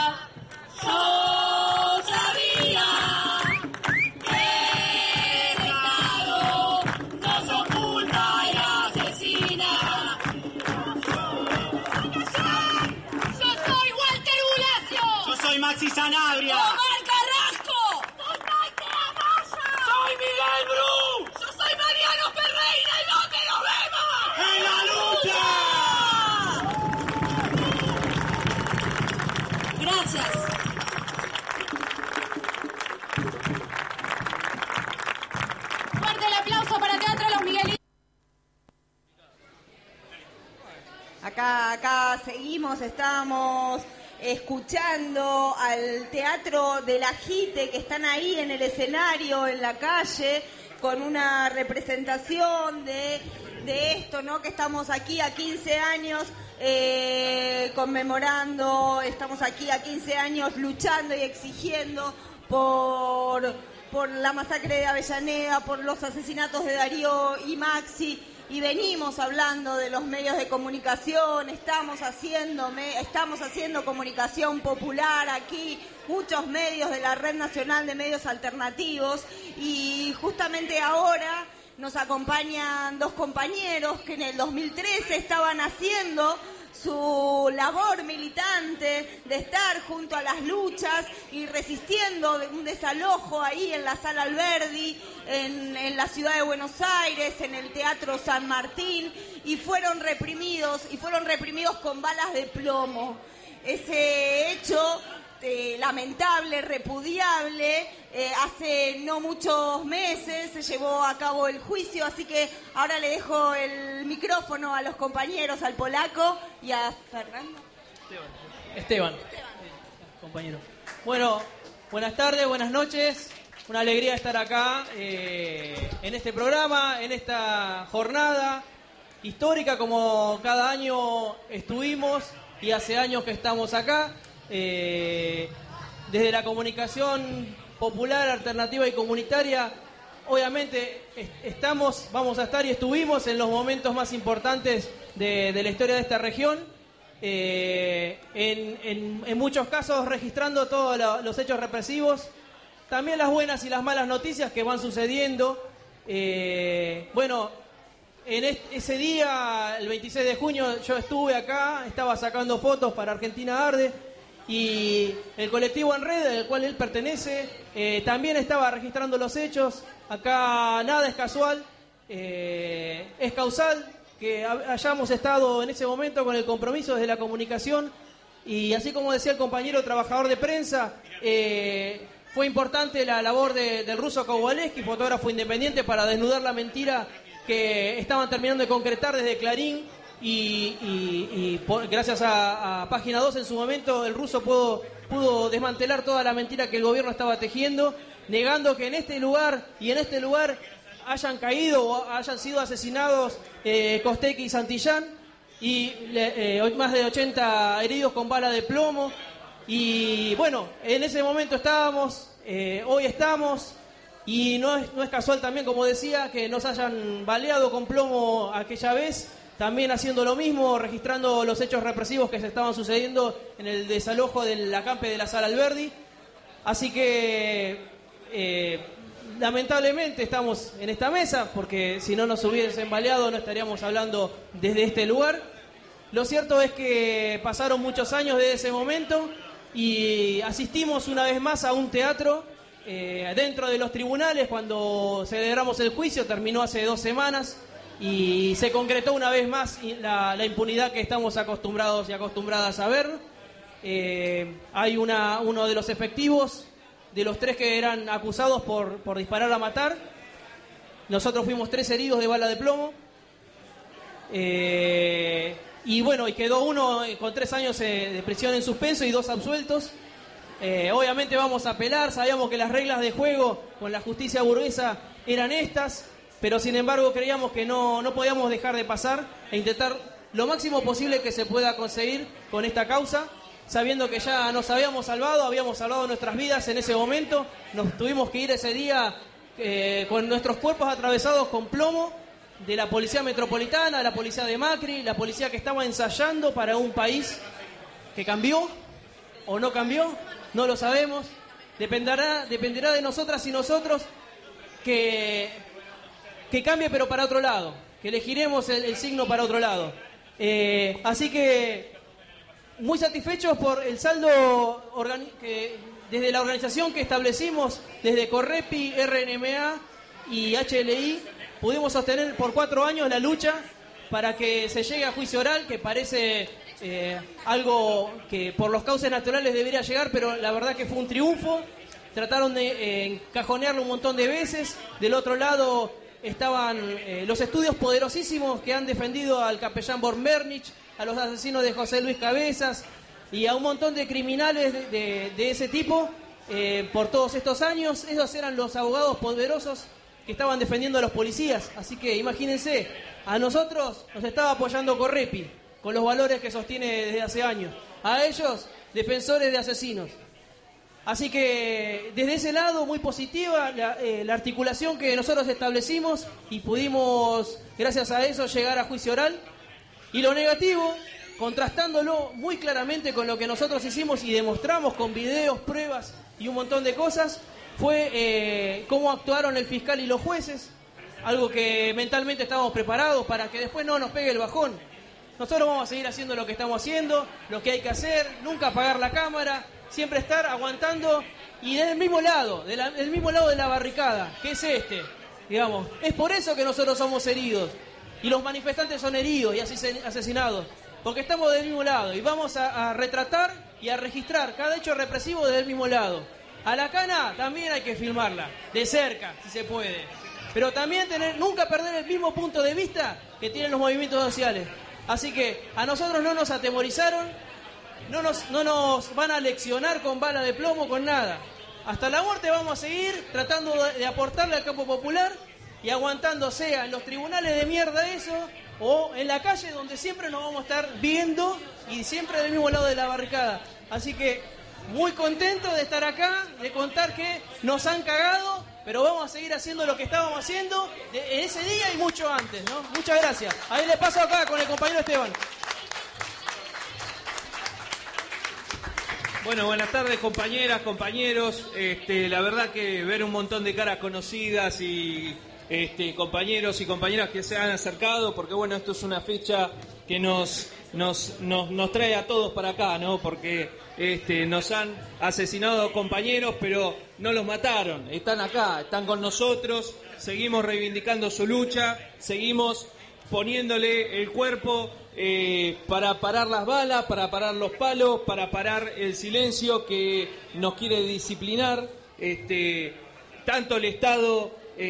Maxi Sanabria. ¡Omar Carrasco! ¡Soy Miguel Bru! ¡Yo soy Mariano Ferreira y dónde nos vemos! ¡En la lucha! Gracias. Fuerte el aplauso para Teatro Los Miguelitos. Acá seguimos, estamos escuchando al Teatro del Ajite, que están ahí en el escenario, en la calle, con una representación de esto, ¿no? Que estamos aquí a 15 años conmemorando, estamos aquí a 15 años luchando y exigiendo por la masacre de Avellaneda, por los asesinatos de Darío y Maxi, y venimos hablando de los medios de comunicación, estamos haciendo comunicación popular aquí, muchos medios de la Red Nacional de Medios Alternativos, y justamente ahora nos acompañan dos compañeros que en el 2013 estaban haciendo su labor militante de estar junto a las luchas y resistiendo un desalojo ahí en la Sala Alberdi, en la ciudad de Buenos Aires, en el Teatro San Martín, y fueron reprimidos con balas de plomo. Ese hecho lamentable, repudiable, hace no muchos meses se llevó a cabo el juicio, así que ahora le dejo el micrófono a los compañeros, al polaco y a Fernando. Esteban, compañero. Bueno, buenas tardes, buenas noches, una alegría estar acá en este programa, en esta jornada histórica, como cada año estuvimos y hace años que estamos acá. Desde la comunicación popular, alternativa y comunitaria, obviamente vamos a estar y estuvimos en los momentos más importantes de la historia de esta región, en muchos casos registrando todos los hechos represivos, también las buenas y las malas noticias que van sucediendo. Bueno, en ese día, el 26 de junio, yo estuve acá, estaba sacando fotos para Argentina Arde, y el colectivo En Red, al cual él pertenece, también estaba registrando los hechos. Acá nada es casual, es causal que hayamos estado en ese momento con el compromiso desde la comunicación, y así como decía el compañero trabajador de prensa, fue importante la labor del ruso Kowaleski, fotógrafo independiente, para desnudar la mentira que estaban terminando de concretar desde Clarín. Y gracias a Página 2 en su momento el ruso pudo desmantelar toda la mentira que el gobierno estaba tejiendo, negando que en este lugar hayan caído o hayan sido asesinados Costecchi y Santillán, y más de 80 heridos con bala de plomo. Y bueno, en ese momento estábamos, hoy estamos, y no es casual también, como decía, que nos hayan baleado con plomo aquella vez, también haciendo lo mismo, registrando los hechos represivos que se estaban sucediendo en el desalojo del acampe de la Sala Alberdi. Así que lamentablemente estamos en esta mesa, porque si no nos hubiesen baleado no estaríamos hablando desde este lugar. Lo cierto es que pasaron muchos años desde ese momento y asistimos una vez más a un teatro dentro de los tribunales. Cuando celebramos el juicio, terminó hace 2 semanas, y se concretó una vez más la impunidad que estamos acostumbrados y acostumbradas a ver. Hay uno de los efectivos, de los 3 que eran acusados por disparar a matar. Nosotros fuimos 3 heridos de bala de plomo. Y bueno, y quedó uno con 3 años de prisión en suspenso y 2 absueltos. Obviamente vamos a apelar, sabíamos que las reglas de juego con la justicia burguesa eran estas, pero sin embargo creíamos que no podíamos dejar de pasar e intentar lo máximo posible que se pueda conseguir con esta causa, sabiendo que ya nos habíamos salvado nuestras vidas en ese momento. Nos tuvimos que ir ese día con nuestros cuerpos atravesados con plomo, de la policía metropolitana, la policía de Macri, la policía que estaba ensayando para un país que cambió o no cambió, no lo sabemos. Dependerá de nosotras y nosotros que cambie, pero para otro lado, que elegiremos el signo para otro lado. Así que muy satisfechos por el saldo que desde la organización que establecimos, desde Correpi, RNMA y HLI, pudimos sostener por 4 años la lucha para que se llegue a juicio oral, que parece algo que por los cauces naturales debería llegar, pero la verdad que fue un triunfo. Trataron de encajonearlo un montón de veces. Del otro lado estaban los estudios poderosísimos que han defendido al capellán Born Bernich, a los asesinos de José Luis Cabezas, y a un montón de criminales de ese tipo por todos estos años. Esos eran los abogados poderosos que estaban defendiendo a los policías. Así que imagínense, a nosotros nos estaba apoyando Correpi, con los valores que sostiene desde hace años. A ellos, defensores de asesinos. Así que desde ese lado muy positiva la articulación que nosotros establecimos y pudimos, gracias a eso, llegar a juicio oral. Y lo negativo, contrastándolo muy claramente con lo que nosotros hicimos y demostramos con videos, pruebas y un montón de cosas, fue cómo actuaron el fiscal y los jueces, algo que mentalmente estábamos preparados para que después no nos pegue el bajón. Nosotros vamos a seguir haciendo lo que estamos haciendo, lo que hay que hacer, nunca apagar la cámara, siempre estar aguantando y del mismo lado, del mismo lado de la barricada, que es digamos. Es por eso que nosotros somos heridos y los manifestantes son heridos y asesinados, porque estamos del mismo lado y vamos a retratar y a registrar cada hecho represivo desde el mismo lado. A la cana también hay que filmarla, de cerca, si se puede, pero también nunca perder el mismo punto de vista que tienen los movimientos sociales. Así que a nosotros no nos atemorizaron, no nos van a leccionar con bala de plomo, con nada. Hasta la muerte vamos a seguir tratando de aportarle al campo popular y aguantando, sea en los tribunales de mierda eso, o en la calle donde siempre nos vamos a estar viendo y siempre del mismo lado de la barricada. Así que muy contento de estar acá, de contar que nos han cagado, pero vamos a seguir haciendo lo que estábamos haciendo en ese día y mucho antes, ¿no? Muchas gracias. Ahí le paso acá con el compañero Esteban. Bueno, buenas tardes compañeras, compañeros. La verdad que ver un montón de caras conocidas y compañeros y compañeras que se han acercado, porque bueno, esto es una fecha que nos trae a todos para acá, ¿no? Porque nos han asesinado compañeros, pero no los mataron, están acá, están con nosotros, seguimos reivindicando su lucha, seguimos poniéndole el cuerpo para parar las balas, para parar los palos, para parar el silencio que nos quiere disciplinar, tanto el Estado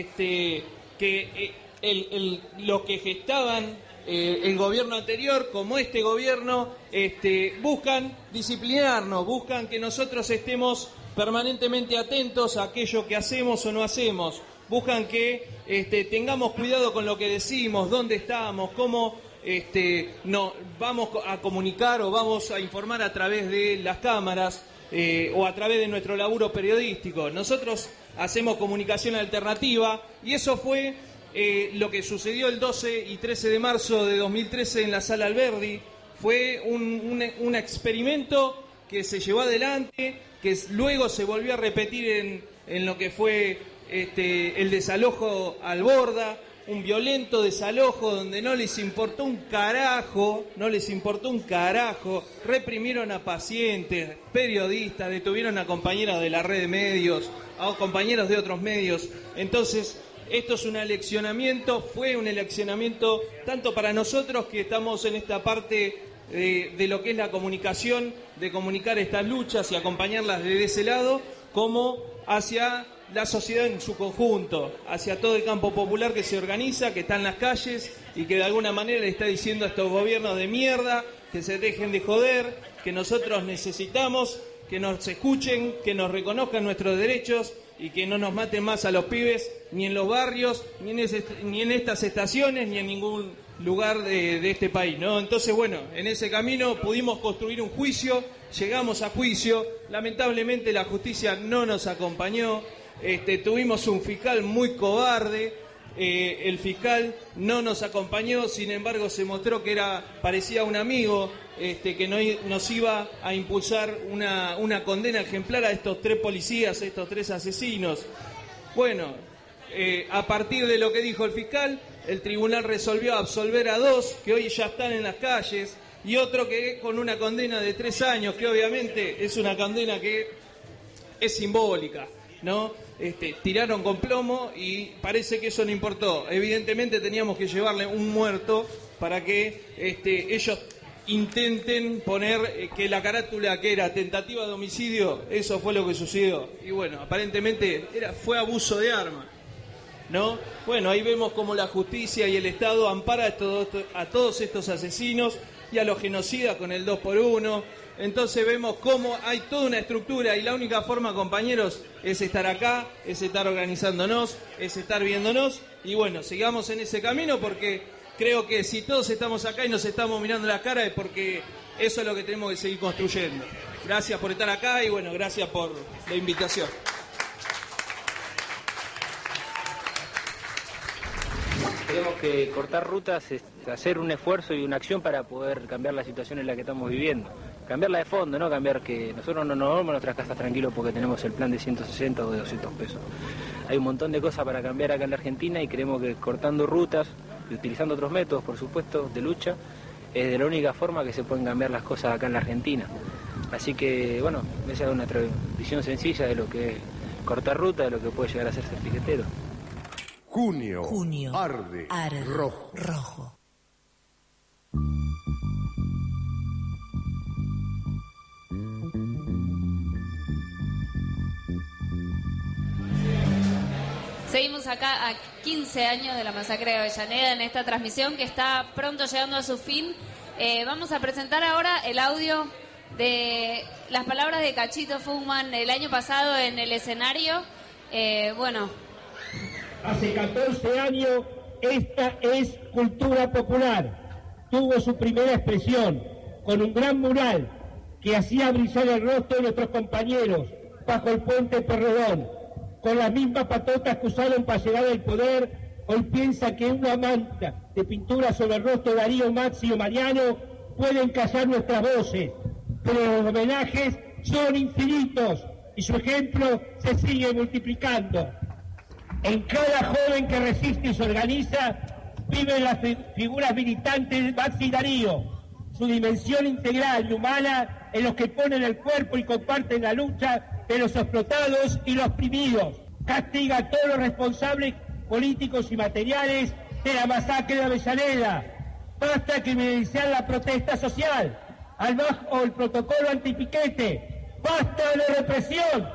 que lo que gestaban el gobierno anterior como este gobierno buscan disciplinarnos, buscan que nosotros estemos permanentemente atentos a aquello que hacemos o no hacemos, buscan que tengamos cuidado con lo que decimos, dónde estamos, cómo no vamos a comunicar o vamos a informar a través de las cámaras o a través de nuestro laburo periodístico. Nosotros hacemos comunicación alternativa y eso fue lo que sucedió el 12 y 13 de marzo de 2013 en la Sala Alberdi. Fue un experimento que se llevó adelante, que luego se volvió a repetir en lo que fue el desalojo Alborda, un violento desalojo donde no les importó un carajo, reprimieron a pacientes, periodistas, detuvieron a compañeras de la red de medios, a compañeros de otros medios. Entonces, esto es fue un eleccionamiento tanto para nosotros que estamos en esta parte de lo que es la comunicación, de comunicar estas luchas y acompañarlas desde ese lado, como hacia la sociedad en su conjunto, hacia todo el campo popular que se organiza, que está en las calles y que de alguna manera le está diciendo a estos gobiernos de mierda que se dejen de joder, que nosotros necesitamos que nos escuchen, que nos reconozcan nuestros derechos y que no nos maten más a los pibes, ni en los barrios, ni en estas estaciones, ni en ningún lugar de este país, ¿no? Entonces, bueno, en ese camino pudimos construir un juicio, llegamos a juicio, lamentablemente la justicia no nos acompañó, tuvimos un fiscal muy cobarde, el fiscal no nos acompañó, sin embargo se mostró que parecía un amigo, que nos iba a impulsar una condena ejemplar a estos 3 policías, a estos 3 asesinos. Bueno, a partir de lo que dijo el fiscal, el tribunal resolvió absolver a 2 que hoy ya están en las calles y otro que con una condena de 3 años, que obviamente es una condena que es simbólica, ¿no? Tiraron con plomo y parece que eso no importó. Evidentemente teníamos que llevarle un muerto para que ellos intenten poner que la carátula que era tentativa de homicidio, eso fue lo que sucedió. Y bueno, aparentemente fue abuso de arma, ¿no? Bueno, ahí vemos cómo la justicia y el Estado ampara a todos estos asesinos y a los genocidas con el 2x1. Entonces vemos cómo hay toda una estructura y la única forma, compañeros, es estar acá, es estar organizándonos, es estar viéndonos y bueno, sigamos en ese camino porque creo que si todos estamos acá y nos estamos mirando la cara es porque eso es lo que tenemos que seguir construyendo. Gracias por estar acá y bueno, gracias por la invitación. Tenemos que cortar rutas, hacer un esfuerzo y una acción para poder cambiar la situación en la que estamos viviendo. Cambiarla de fondo, no cambiar que nosotros no nos vamos a nuestras casas tranquilos porque tenemos el plan de 160 o de 200 pesos. Hay un montón de cosas para cambiar acá en la Argentina y creemos que cortando rutas y utilizando otros métodos, por supuesto, de lucha, es de la única forma que se pueden cambiar las cosas acá en la Argentina. Así que, bueno, esa es una visión sencilla de lo que es cortar ruta, de lo que puede llegar a ser piquetero. Junio, arde rojo. Seguimos acá a 15 años de la masacre de Avellaneda en esta transmisión que está pronto llegando a su fin. Vamos a presentar ahora el audio de las palabras de Cachito Fugman el año pasado en el escenario. Hace 14 años esta es cultura popular. Tuvo su primera expresión con un gran mural que hacía brillar el rostro de nuestros compañeros bajo el puente Porredón. Con las mismas patotas que usaron para llegar al poder, hoy piensa que una manta de pintura sobre el rostro de Darío, Maxi o Mariano pueden callar nuestras voces, pero los homenajes son infinitos y su ejemplo se sigue multiplicando. En cada joven que resiste y se organiza, viven las figuras militantes de Maxi y Darío, su dimensión integral y humana en los que ponen el cuerpo y comparten la lucha de los explotados y los oprimidos. Castiga a todos los responsables políticos y materiales de la masacre de Avellaneda. Basta criminalizar la protesta social, al bajo el protocolo antipiquete. Basta de la represión.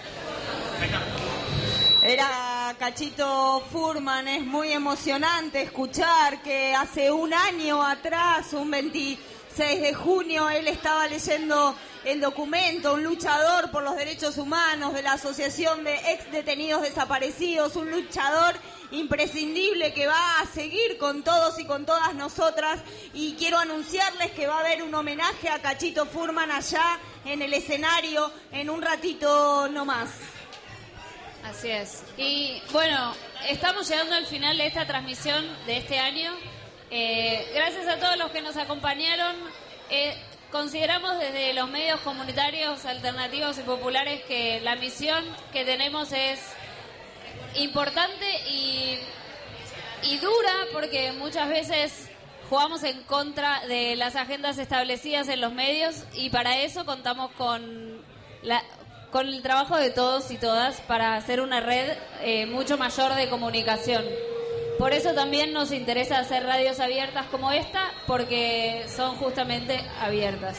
Era Cachito Fugman. Es muy emocionante escuchar que hace un año atrás, un 26 de junio, él estaba leyendo el documento, un luchador por los derechos humanos de la Asociación de Ex Detenidos Desaparecidos, un luchador imprescindible que va a seguir con todos y con todas nosotras, y quiero anunciarles que va a haber un homenaje a Cachito Fugman allá en el escenario en un ratito nomás. Así es. Y bueno, estamos llegando al final de esta transmisión de este año. Gracias a todos los que nos acompañaron. Consideramos desde los medios comunitarios, alternativos y populares que la misión que tenemos es importante y dura, porque muchas veces jugamos en contra de las agendas establecidas en los medios, y para eso contamos con el trabajo de todos y todas para hacer una red mucho mayor de comunicación. Por eso también nos interesa hacer radios abiertas como esta, porque son justamente abiertas.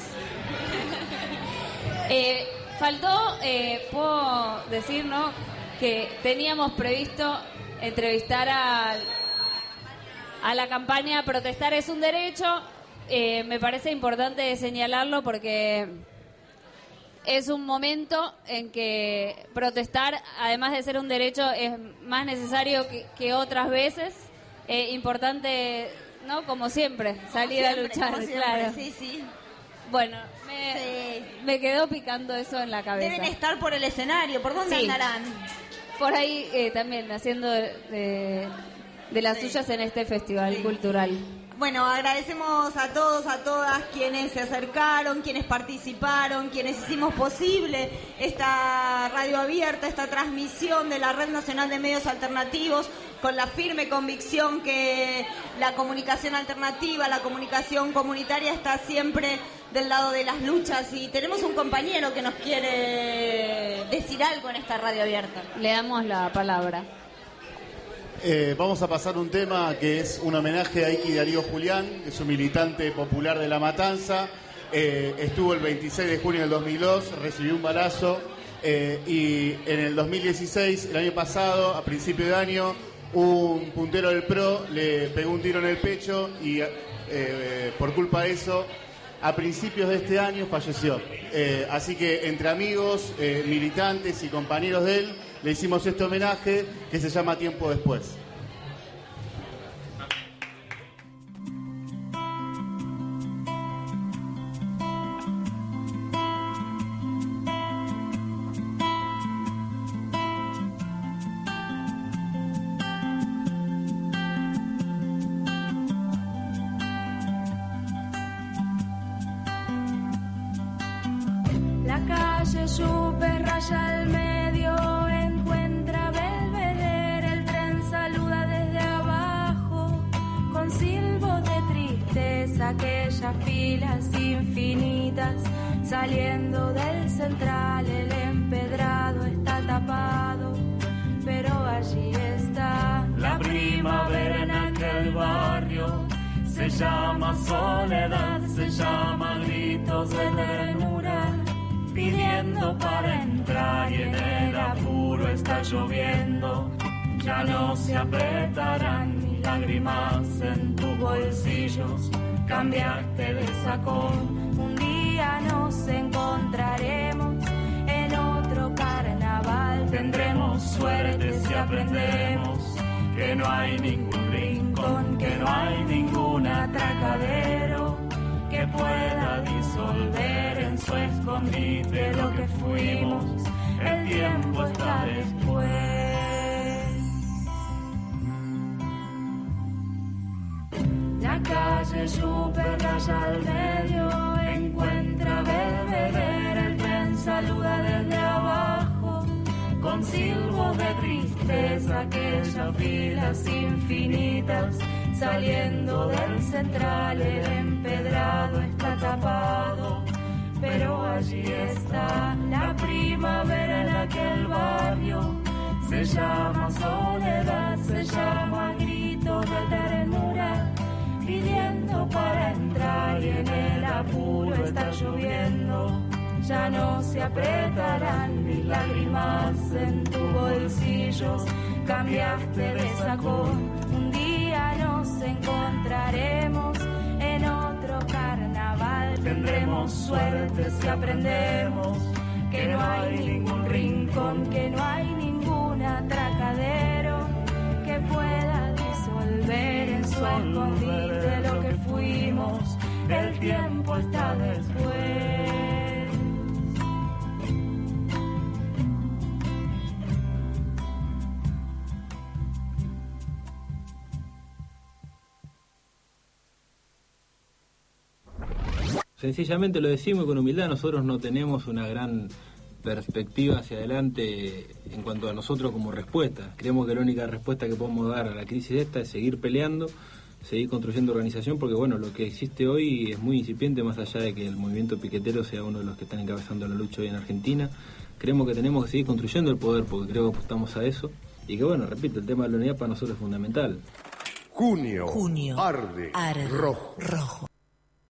Faltó, puedo decir, ¿no?, que teníamos previsto entrevistar a la campaña Protestar es un derecho. Me parece importante señalarlo porque es un momento en que protestar, además de ser un derecho, es más necesario que otras veces. Importante, ¿no? Como siempre, salir a luchar, claro. Sí, sí. Bueno, me quedó picando eso en la cabeza. Deben estar por el escenario. ¿Por dónde andarán? Por ahí también, haciendo de las suyas en este festival cultural. Bueno, agradecemos a todos, a todas quienes se acercaron, quienes participaron, quienes hicimos posible esta radio abierta, esta transmisión de la Red Nacional de Medios Alternativos, con la firme convicción que la comunicación alternativa, la comunicación comunitaria está siempre del lado de las luchas, y tenemos un compañero que nos quiere decir algo en esta radio abierta. Le damos la palabra. Vamos a pasar un tema que es un homenaje a Iki Darío Julián, que es un militante popular de La Matanza. Estuvo el 26 de junio del 2002, recibió un balazo, y en el 2016, el año pasado, a principio de año, un puntero del PRO le pegó un tiro en el pecho y por culpa de eso a principios de este año falleció. Así que entre amigos, militantes y compañeros de él, le hicimos este homenaje que se llama Tiempo Después. Super raya al medio, encuentra Belvedere, el tren saluda desde abajo, con silbos de tristeza, aquellas filas infinitas, saliendo del central, el empedrado está tapado, pero allí está la primavera en aquel barrio, se llama soledad, se llama gritos de ternura, pidiendo para entrar y en el apuro está lloviendo. Ya no se apretarán mis lágrimas en tus bolsillos. Cambiaste de sacón. Un día nos encontraremos en otro carnaval. Tendremos suerte si aprendemos que no hay ningún rincón, que no hay ningún atracadero que pueda disolver en su escondite lo que fuimos. El tiempo está después. La calle Super raya al medio, encuentra Belvedere, el tren saluda desde abajo, con silbos de tristeza, aquellas filas infinitas, saliendo del central, el empedrado está tapado, pero allí está la primavera en aquel barrio. Se llama soledad, se llama grito de ternura, pidiendo para entrar y en el apuro está lloviendo. Ya no se apretarán mis lágrimas en tus bolsillos, cambiaste de sacón. Un día nos encontraremos en otro carnaval. Tendremos suerte si aprendemos que no hay ningún rincón, que no hay ningún atracadero que pueda disolver en su escondite lo que fuimos. El tiempo está después. Sencillamente lo decimos con humildad, nosotros no tenemos una gran perspectiva hacia adelante en cuanto a nosotros como respuesta. Creemos que la única respuesta que podemos dar a la crisis esta es seguir peleando, seguir construyendo organización, porque bueno, lo que existe hoy es muy incipiente, más allá de que el movimiento piquetero sea uno de los que están encabezando la lucha hoy en Argentina. Creemos que tenemos que seguir construyendo el poder, porque creo que apostamos a eso, y que bueno, repito, el tema de la unidad para nosotros es fundamental. Junio. Arde. Rojo.